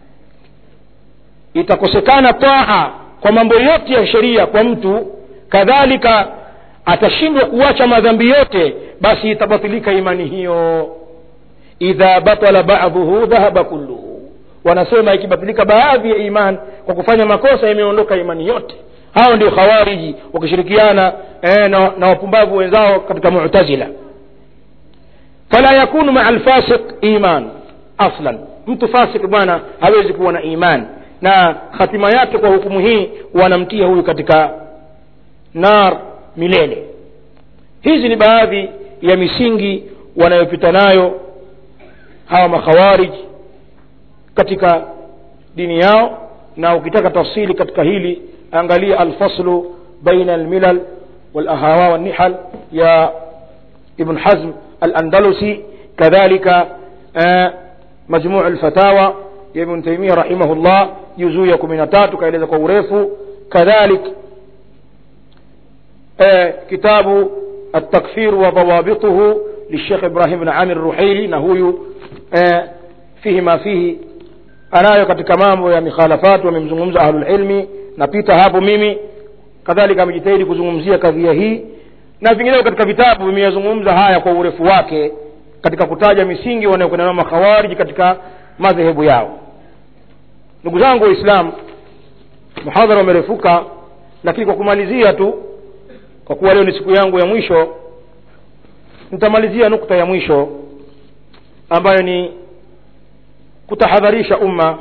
S2: itakosekana taa kwa mambo yote ya sheria kwa mtu, kadhalika atashindwa kuacha madhambi yote, basi itabatilika imani hiyo. Idha batala ba'dhuhu dhahaba kulluhu, wanasema ikibatilika baadhi ya iman kwa kufanya makosa, imeondoka imani yote. Hao ndio khawariji wakishirikiana eh, na, na wapumbavu wenzao katika mu'tazila. Fala yakunu ma'al fasiq iman aslan, mtu fasik bwana hawezi kuwa na iman, na hatima yake kwa hukumu hii wanamtia huyu katika nar milele. Hizi ni baadhi ya misingi wanayopita nayo hawa makhawarij katika dini yao. Na ukitaka tafsiri katika hili, angalia al-faslu baina al-milal wal-ahwa wal-nihal ya Ibn Hazm al-Andalusi, kadhalika majmu' al-fatawa ya Ibn Taymiyyah rahimahullah juzuu ya kumi na tatu kaeleza kwa urefu. kadhalik kitabu التكفير وضوابطه للشيخ إبراهيم بن عامر الرحيلي na huyu eh, fihi ma fihi anayo katika mambo ya mikhalafat wamemzungumza ahlul ilmi na pita hapo mimi kadhalika amejitahidi kuzungumzia kadhia hii na vinginevyo katika vitabu vimeyazungumza haya kwa urefu wake katika kutaja misingi wanayokwenda nayo makhawarij katika madhehebu yao. Ndugu zangu waislamu, muhadhara umerefuka, lakini kwa kumalizia tu, kwa kuwa leo ni siku yangu ya mwisho, nitamalizia nukta ya mwisho ambayo ni kutahadharisha umma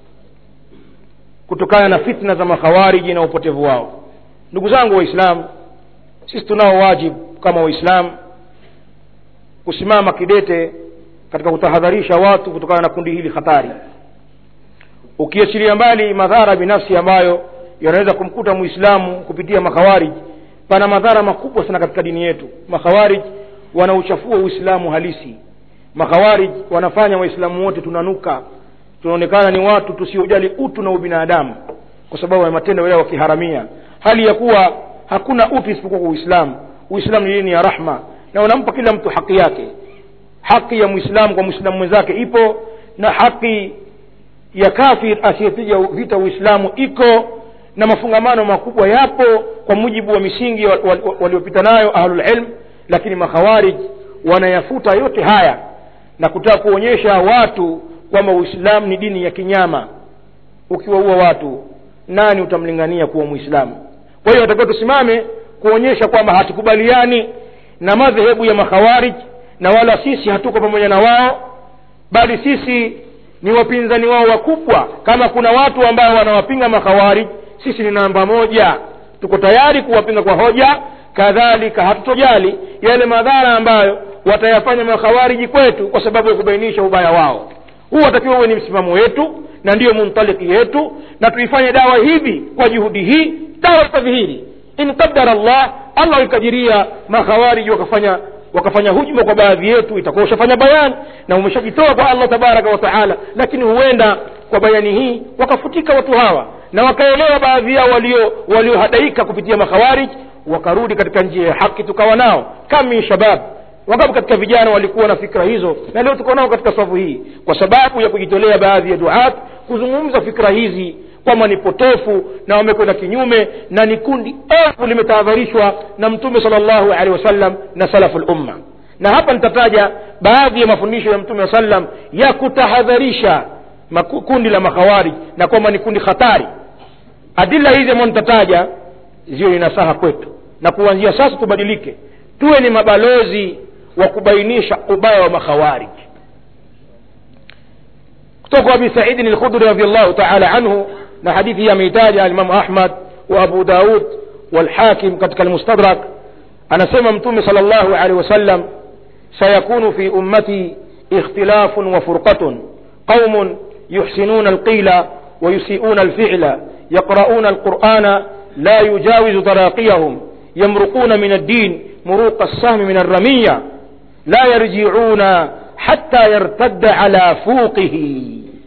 S2: kutokana na fitna za makhawariji na upotevu wao. Ndugu zangu waislamu, sisi tunao wajibu kama waislamu kusimama kidete katika kutahadharisha watu kutokana na kundi hili hatari. Ukiachilia mbali madhara binafsi ambayo yanaweza kumkuta muislamu kupitia makhawarij, pana madhara makubwa sana katika dini yetu. Makhawarij wanauchafua uislamu halisi. Makhawarij wanafanya waislamu wote tunanuka, tunaonekana ni watu tusiojali utu na ubinadamu kwa sababu ya matendo yao kiharamia, hali ya kuwa hakuna utu isipokuwa kwa Uislamu. Uislamu ni dini ya rahma na unampa kila mtu haki yake. Haki ya muislamu kwa muislamu mwenzake ipo, na haki ya kafir asiyepiga vita Uislamu iko, na mafungamano makubwa yapo kwa mujibu wa misingi waliopita nayo ahlul ilm. Lakini makhawarij wanayafuta yote haya na kutaka kuonyesha watu kwamba Uislamu ni dini ya kinyama. Ukiwaua watu, nani utamlingania kuwa muislamu? Kwa hiyo tunataka tusimame kuonyesha kwamba hatukubaliani na madhehebu ya makhawarij, na wala sisi hatuko pamoja na wao, bali sisi ni wapinzani wao wakubwa. Kama kuna watu ambao wanawapinga makhawarij, sisi ni namba moja, tuko tayari kuwapinga kwa hoja. Kadhalika hatutojali yale madhara ambayo watayafanya makhawariji kwetu kwa sababu ya kubainisha ubaya wao. Huu watakiwa uwe ni msimamo wetu na ndio muntaliki yetu, na tuifanye dawa hivi kwa juhudi hii. Dawa tadhihiri, in qaddara Allah, Allah ikadiria makhawariji wakafanya wakafanya hujuma kwa baadhi yetu, itakuwa ushafanya bayani na umeshajitoa kwa Allah tabaraka wa taala. Lakini huenda kwa bayani hii wakafutika watu hawa na wakaelewa baadhi yao walio waliohadaika kupitia makhawarij, wakarudi katika njia ya haki. Tukawa nao kama shabab wangapi katika vijana walikuwa na fikra hizo, na leo tuko nao katika safu hii kwa sababu ya kujitolea baadhi ya duat kuzungumza fikra hizi kwamba ni potofu na wamekwenda kinyume, na ni kundi ovu limetahadharishwa na Mtume sallallahu alaihi wasallam na salaful umma. Na hapa nitataja baadhi ya mafundisho ya Mtume sallam ya kutahadharisha kundi la makhawarij na kwamba ni kundi hatari. Adila hizi ambazo nitataja zio ni nasaha kwetu, na kuanzia sasa tubadilike, tuwe ni mabalozi wa kubainisha ubaya wa makhawarij. kutoka Abi Sa'id al-Khudri radhiyallahu ta'ala anhu, na hadithi ya ameitaja Imam Ahmad wa Abu Daud wal Hakim katika al-Mustadrak, anasema Mtume sallallahu alaihi wasallam, sayakunu fi ummati ikhtilafun wa furqatun, qaumun yuhsinuna al-qila wa yusi'una al-fi'la, yaqra'una al-Qur'ana la yujawizu taraqiyahum, yamruquna min ad-din muruq as-sahm min ar-ramiyya, la yarji'una حتى يرتد على فوقه.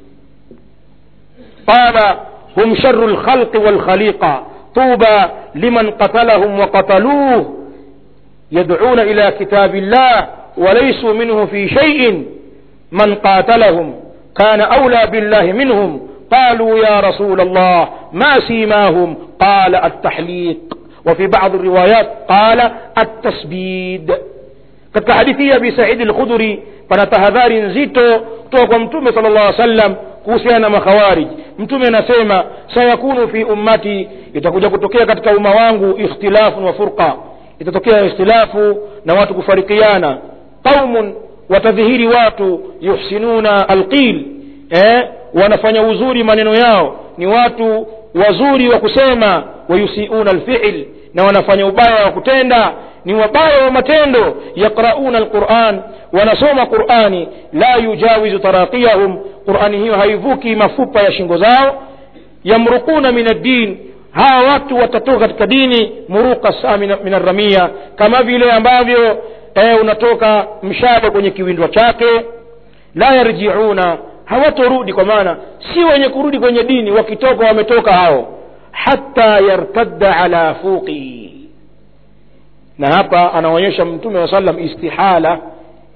S2: قال هم شر الخلق والخليقة، طوبى لمن قتلهم وقتلوه، يدعون إلى كتاب الله وليسوا منه في شيء، من قاتلهم كان أولى بالله منهم. قالوا يا رسول الله ما سيماهم؟ قال التحليق، وفي بعض الروايات قال التسبيد. katika hadithi ya Abi Sa'id al-Khudri pana tahadhari nzito kutoka kwa Mtume sallallahu alaihi wasallam kuhusiana na makhawarij. Mtume anasema sayakunu fi ummati, itakuja kutokea katika umma wangu ikhtilafu wa furqa, itatokea ikhtilafu na watu kufarikiana. Qaumun, watadhihiri watu, yuhsinuna alqil, eh wanafanya uzuri maneno yao, ni watu wazuri wa kusema, wayusiuna alfi'l, na wanafanya ubaya wa kutenda, ni wabaya wa matendo. Yaqrauna alquran, wanasoma Qurani, la yujawizu taraqiyahum, Qurani hiyo haivuki mafupa ya shingo zao. Yamruquna min ad-din, hawa watu watatoka katika dini muruqa samina min ar-ramia, kama vile ambavyo eh, unatoka mshale kwenye kiwindwa chake. La yarji'una, hawatorudi, kwa maana si wenye kurudi kwenye dini, wakitoka wametoka hao. Hatta yartadda ala fuqi, na hapa anaonyesha Mtume wa sallam istihala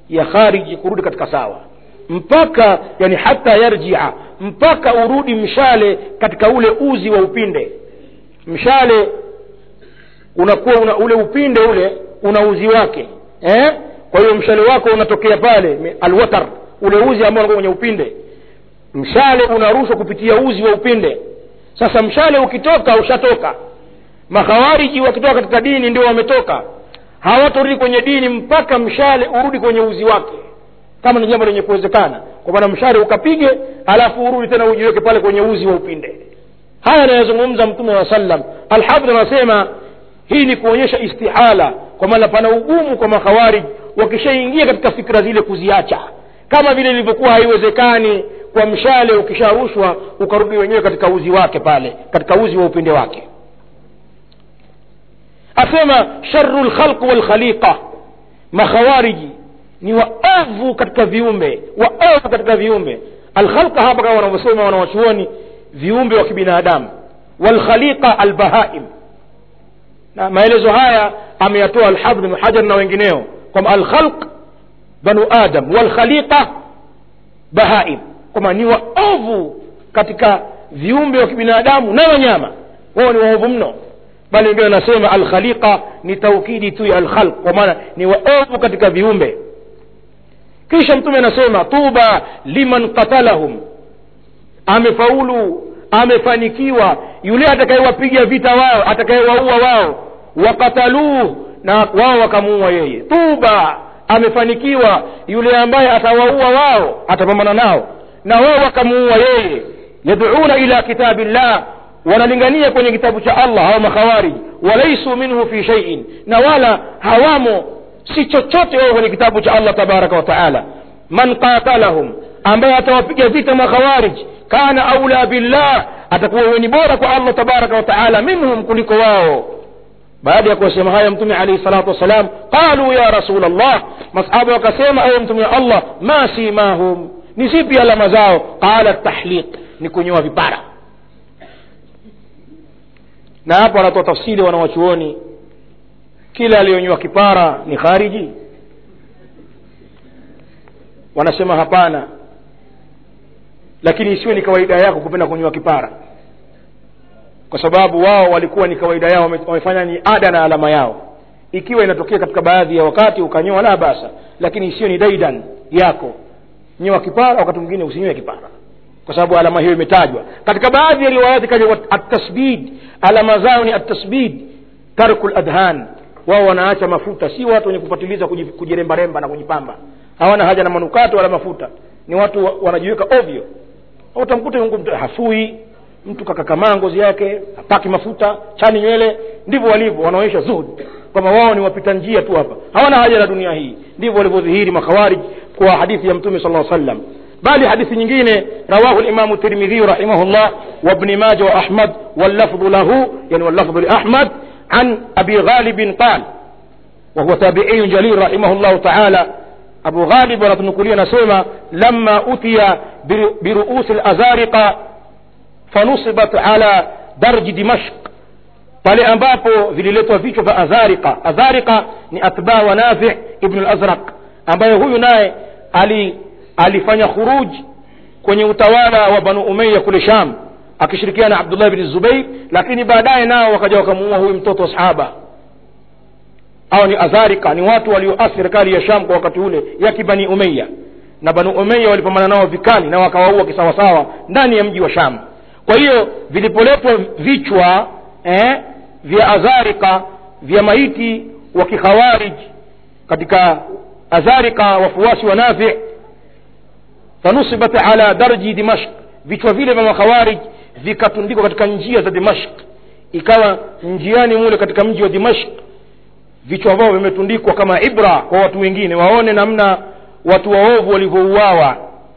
S2: ya khariji kurudi katika sawa, mpaka yani hata yarji'a, mpaka urudi mshale katika ule uzi wa upinde. Mshale unakuwa una ule upinde ule una uzi wake, eh kwa hiyo mshale wako unatokea pale alwatar, ule uzi ambao unakuwa kwenye upinde, mshale unarushwa kupitia uzi wa upinde. Sasa mshale ukitoka ushatoka. Makhawariji wakitoka katika dini ndio wametoka, hawatorudi kwenye dini mpaka mshale urudi kwenye uzi wake, kama ni jambo lenye kuwezekana, kwa maana mshale ukapige alafu urudi tena ujiweke pale kwenye uzi wa upinde. Haya anayozungumza Mtume wa sallam. Al-Hafidh anasema hii ni kuonyesha istihala, kwa maana pana ugumu kwa makhawarij wakishaingia katika fikra zile kuziacha, kama vile ilivyokuwa haiwezekani kwa mshale ukisharushwa ukarudi wenyewe katika uzi wake pale, katika uzi wa upinde wake. Asema sharrul khalq wal khaliqa, makhawariji ni waovu katika viumbe, waovu katika viumbe. Al khalqa hapa kama wanavyosema wanawachuoni, viumbe wa kibinadamu, wal khaliqa al bahaim. Na maelezo haya ameyatoa Al-Hafidh Ibn Hajar na wengineo kwamba al khalq banu adam wal khaliqa bahaim, kwamba ni waovu katika viumbe wa kibinadamu na wanyama, wao ni waovu mno. Bali wengine wanasema al khaliqa ni taukidi tu ya al khalq, kwa maana ni waovu katika viumbe. Kisha Mtume anasema tuba liman qatalahum, amefaulu, amefanikiwa yule atakayewapiga vita wao, atakayewaua wao, wakataluhu, na wao wakamuua yeye. Tuba, amefanikiwa yule ambaye atawaua wao, atapambana nao na wao wakamuua yeye. Yad'una ila kitabillah, wanalingania kwenye kitabu cha Allah hao makhawarij, walaysu minhu fi shay'in, na wala hawamo si chochote wao kwenye kitabu cha Allah tabaraka wa taala. Man qatalahum, ambaye atawapiga vita makhawarij, kana aula billah, atakuwa ni bora kwa Allah tabaraka wa taala minhum, kuliko wao. Baada ya kusema haya Mtume alayhi salatu wasalam, qalu ya rasulullah, masahaba wakasema ewe Mtume wa Allah, ma simahum, ni zipi alama zao? Qala tahliq, ni kunyoa vipara. Na hapo wanatoa tafsiri wanawachuoni, kila aliyonyoa kipara ni khariji? Wanasema hapana, lakini isiwe ni kawaida yako kupenda kunyoa kipara, kwa sababu wao walikuwa ni kawaida yao, wamefanya ni ada na alama yao. Ikiwa inatokea katika baadhi ya wakati ukanyoa, la basa, lakini isiwe ni daidan yako. Nyoa kipara, wakati mwingine usinyoe kipara, kwa sababu alama hiyo imetajwa katika baadhi ya riwayati kaja at-tasbid. Alama zao ni at-tasbid, tarkul adhan, wao wanaacha mafuta. Si watu wenye kupatiliza kujiremba remba na kujipamba, hawana haja na manukato wala mafuta, ni watu wanajiweka ovyo. Utamkuta mtu hafui, mtu kakakamaa ngozi yake, hapaki mafuta, chani nywele. Ndivyo walivyo, wanaonyesha zuhud, kama wao ni wapita njia tu hapa, hawana haja na dunia hii. Ndivyo walivyodhihiri makhawarij kwa hadithi ya Mtume sallallahu alaihi wasallam. bali hadithi nyingine rawahu al-Imam at-Tirmidhi rahimahullah wa Ibn Majah wa Ahmad wal lafdhu lahu, yani wal lafdhu li Ahmad an Abi Ghalib qala wa huwa tabi'i jalil rahimahullah ta'ala. Abu Ghalib anatunukulia nasema lamma utiya bi ru'us al-azariqa fanusibat ala darj Dimashq, pale ambapo vililetwa vichwa vya azariqa. Azariqa ni atba wa Nafi' ibn al-Azraq, ambaye huyu naye ali alifanya khuruj kwenye utawala wa Banu Umayya kule Sham akishirikiana na Abdullah ibn Zubayr, lakini baadaye nao wakaja wakamuua huyu mtoto wa sahaba. Hao ni azarika, ni watu walioasi serikali ya Sham kwa wakati ule ya Bani Umayya, na Banu Umayya walipambana nao vikali na wakawaua kisawa sawa ndani ya mji wa Sham. Kwa hiyo vilipoletwa vichwa eh vya azarika vya maiti wa kikhawarij katika azarika wafuasi wa Nafi' fanusibat ala darji Dimashq, vichwa vile vya makhawarij vikatundikwa katika njia za Dimashq. Ikawa njiani mule katika mji wa Dimashq vichwa vao vimetundikwa kama ibra kwa watu wengine waone namna watu waovu walivyouawa.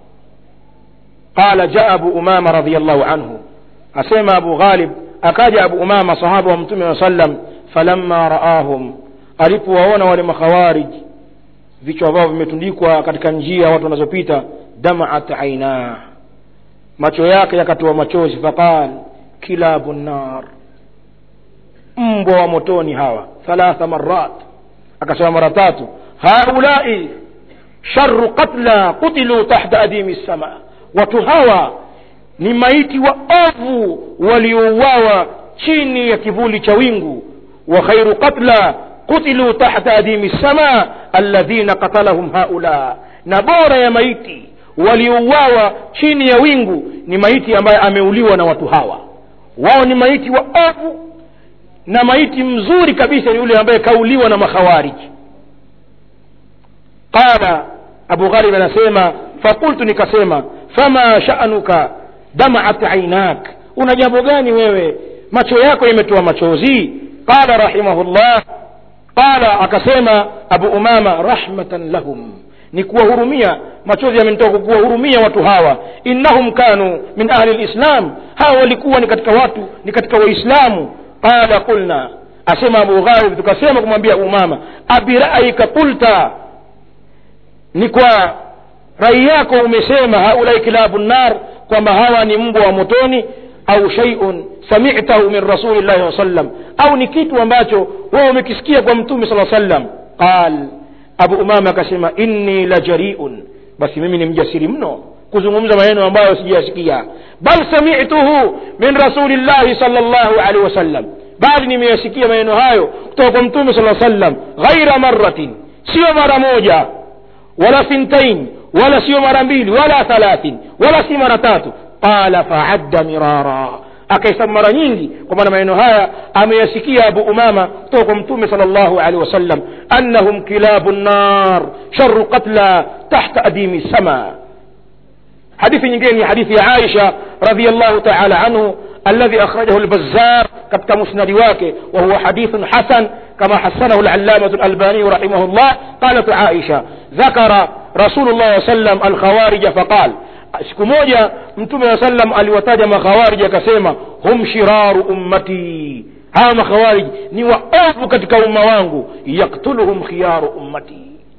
S2: Qala jaa Abu Umama radhiyallahu anhu, asema Abu Ghalib, akaja Abu Umama sahaba wa Mtume wa sallam, falamma raahum, alipowaona wale makhawarij vichwa vao vimetundikwa katika njia watu wanazopita, dama'at aina, macho yake yakatoa machozi. Faqal kilabun nar, mbwa wa motoni hawa. Thalatha marrat, akasema mara tatu, haulai sharru qatla qutilu tahta adimi as-sama, watu hawa ni maiti wa ovu waliouawa chini ya kivuli cha wingu. Wa khairu qatla qutilu tahta adimi as-sama alladhina qatalahum haula, na bora ya maiti waliouawa chini ya wingu ni maiti ambaye ameuliwa na watu hawa. Wao ni maiti wa ovu, na maiti mzuri kabisa ni yule ambaye kauliwa na makhawarij. Qala Abu Gharib anasema fakultu, nikasema fama sha'nuka dam'at aynak, una jambo gani wewe macho yako yametoa machozi? Qala rahimahullah, qala akasema Abu Umama rahmatan lahum, ni kuwahurumia, machozi yamenitoka kuwahurumia watu hawa. Innahum kanu min ahli alislam, hawa walikuwa ni katika watu ni katika waislamu. Qala qulna, asema Abu Gharib tukasema kumwambia Umama, abi ra'ayka qulta, ni kwa rai yako umesema haula kilabun nar, kwamba hawa ni mbwa wa motoni, au shay'un sami'tahu min rasulillahi sallallahu alayhi wasallam, au ni kitu ambacho wewe umekisikia kwa mtume sallallahu alayhi wasallam. Qal Abu Umama akasema inni la jari'un, basi mimi ni mjasiri mno kuzungumza maneno ambayo sijasikia. Bal sami'tuhu min rasulillahi sallallahu alayhi wasallam, bali nimeyasikia maneno hayo kutoka kwa mtume sallallahu alayhi wasallam. Ghaira marratin, sio mara moja, wala thintain, wala sio mara mbili, wala thalathin, wala si mara tatu. Qala fa'adda mirara, akahesabu mara nyingi, kwa maana maneno haya ameyasikia Abu Umama kutoka kwa mtume sallallahu alaihi wasallam. Annahum kilabun nar sharru qatla tahta adimi sama. hadithi nyingine ni hadithi ya Aisha radhiyallahu ta'ala anhu alladhi akhrajahu al-Bazzar katika musnad wake, wa huwa hadithun hasan kama hasanahu al-allamah al-Albani rahimahullah. qalat Aisha dhakara Rasulullah sallam al-khawarij faqala, siku moja mtume wa sallam aliwataja makhawarij akasema, hum shiraru ummati, hawa makhawarij ni waovu katika umma wangu, yaktuluhum khiyaru ummati,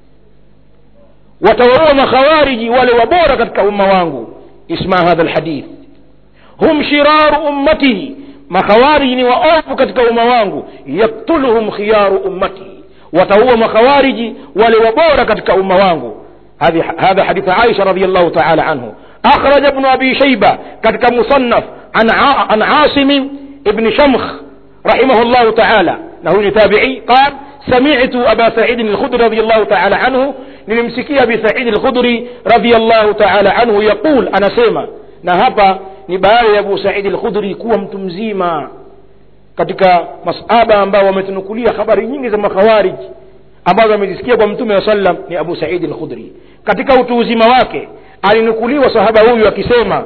S2: watawaua makhawarij wale wabora katika umma wangu. isma hadha alhadith, hum shiraru ummati, makhawarij ni waovu katika umma wangu, yaktuluhum khiyaru ummati, watawaua makhawarij wale wabora katika umma wangu. هذا حديث عائشة رضي الله تعالى عنه. أخرج ابن أبي شيبة كتك مصنف عن عن عاصم ابن شمخ رحمه الله تعالى، له تابعي، قال سمعت أبا سعيد الخدري رضي الله تعالى عنه، نمسكي أبي سعيد الخدري رضي الله تعالى عنه يقول، أنا سيما نهبا نبالي أبو سعيد الخدري كوا متمزيما katika masahaba ambao wametunukulia habari nyingi za makhawarij ambazo amezisikia kwa mtume wa sallam ni Abu Sa'id al-Khudri. Katika utu uzima wake alinukuliwa sahaba huyu akisema,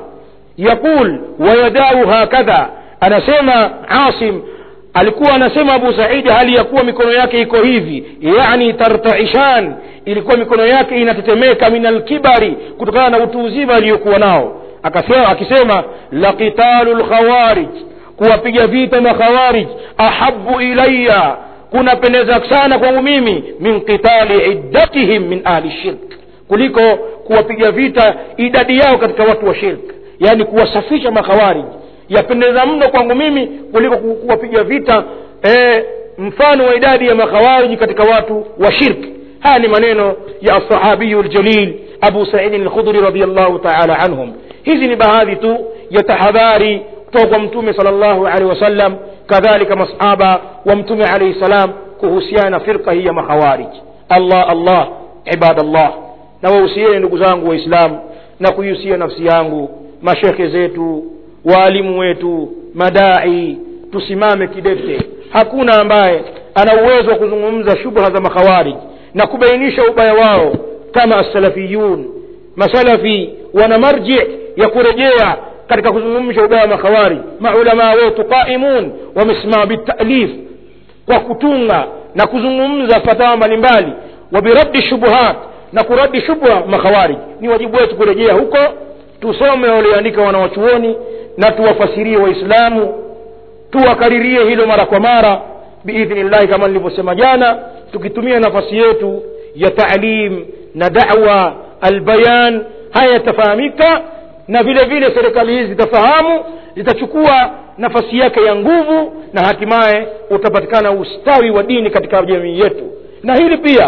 S2: yakul wa yadau hakadha, anasema Asim alikuwa anasema Abu Sa'id hali ya kuwa mikono yake iko hivi, yani tartaishan, ilikuwa mikono yake inatetemeka, minal kibari, kutokana na utu uzima aliyokuwa nao. Akasema akisema laqitalul khawarij, kuwapiga vita na khawarij, ahabbu ilayya, kuna pendeza sana kwangu mimi, min qitali iddatihim min ahli shirk, kuliko kuwapiga vita idadi yao katika watu wa shirk. Yani kuwasafisha makhawarij yapendeza mno kwangu mimi kuliko kuwapiga vita eh, mfano wa idadi ya makhawarij katika watu wa shirk. haya ni maneno ya as-sahabiyu al-jalil Abu Sa'id al-Khudri radiyallahu ta'ala anhum. hizi ni baadhi tu ya tahadhari kutoka kwa mtume sallallahu alaihi wasallam, kadhalika masahaba wa mtume alayhi salam kuhusiana na firqa hii ya makhawarij. Allah Allah ibadallah, na wahusieni ndugu zangu waislamu na kuihusia nafsi yangu, mashekhe zetu, walimu wetu, madai, tusimame kidete. hakuna ambaye ana uwezo wa kuzungumza shubha za makhawarij na kubainisha ubaya wao kama as-salafiyun. masalafi wana marji ya kurejea katika kuzungumza ubaya wa makhawarij. maulama wetu qaimun wamesimama bitalif kwa kutunga na kuzungumza fatawa mbalimbali, wa biraddi shubuhat, na kuradi shubha makhawarij. ni wajibu wetu kurejea huko, tusome walioandika wanawachuoni na tuwafasirie waislamu, tuwakaririe hilo mara kwa mara biidhnillah, kama nilivyosema jana, tukitumia nafasi yetu ya ta'lim na da'wa albayan. haya yatafahamika na vile vile serikali hizi zitafahamu, zitachukua nafasi yake ya nguvu, na hatimaye utapatikana ustawi wa dini katika jamii yetu. na hili pia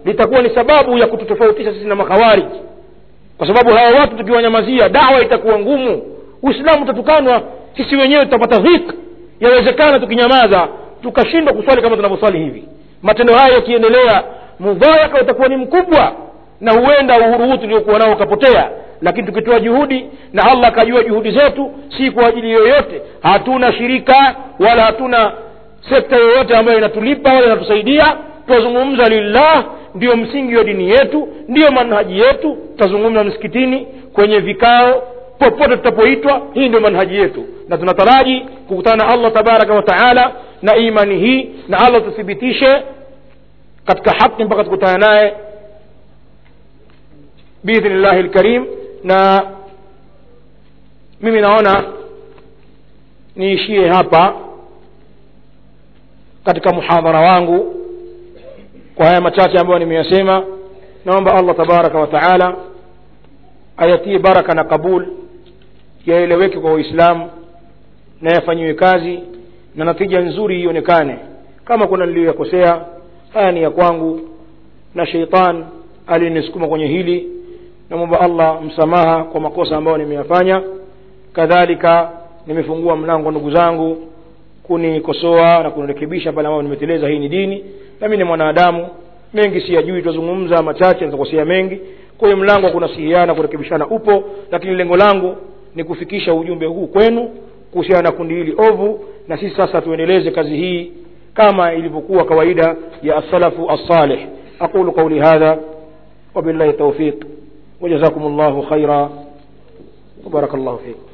S2: litakuwa ni sababu ya kututofautisha sisi na makhawarij, kwa sababu hawa watu tukiwanyamazia dawa itakuwa ngumu, Uislamu utatukanwa, sisi wenyewe tutapata dhiki. Yawezekana tukinyamaza tukashindwa kuswali kama tunavyoswali hivi. Matendo haya yakiendelea, mudhayaka utakuwa ni mkubwa na huenda uhuru huu tuliokuwa nao ukapotea. Lakini tukitoa juhudi na Allah akajua juhudi zetu si kwa ajili yoyote, hatuna shirika wala hatuna sekta yoyote ambayo inatulipa wala inatusaidia, tuzungumza lillah, ndio msingi wa dini yetu, ndio manhaji yetu. Tuzungumza msikitini, kwenye vikao, popote tutapoitwa, hii ndio manhaji yetu. Na tunataraji kukutana na Allah tabaraka wa taala na imani hii, na Allah tuthibitishe katika haki mpaka tukutane naye biidhnillahi alkarim. Na mimi naona niishie hapa katika muhadhara wangu kwa haya machache ambayo nimeyasema. Naomba Allah tabaraka wa taala ayatie baraka na kabul, yaeleweke kwa Uislamu na yafanyiwe kazi na natija nzuri ionekane. Kama kuna niliyokosea, haya ni ya kwangu na sheitan alinisukuma kwenye hili. Naomba Allah msamaha kwa makosa ambayo nimeyafanya. Kadhalika nimefungua mlango ndugu zangu kunikosoa na kunirekebisha pale ambapo nimeteleza. Hii ni dini na mimi ni mwanadamu, mengi siyajui, tuzungumza machache nitakosea mengi. Kwa hiyo mlango kuna sihiana kurekebishana upo, lakini lengo langu ni kufikisha ujumbe huu kwenu kuhusiana na kundi hili ovu, na sisi sasa tuendeleze kazi hii kama ilivyokuwa kawaida ya as-salafu as-salih. Aqulu qawli hadha wa billahi tawfiq wa jazakumullahu khaira wa barakallahu fiik.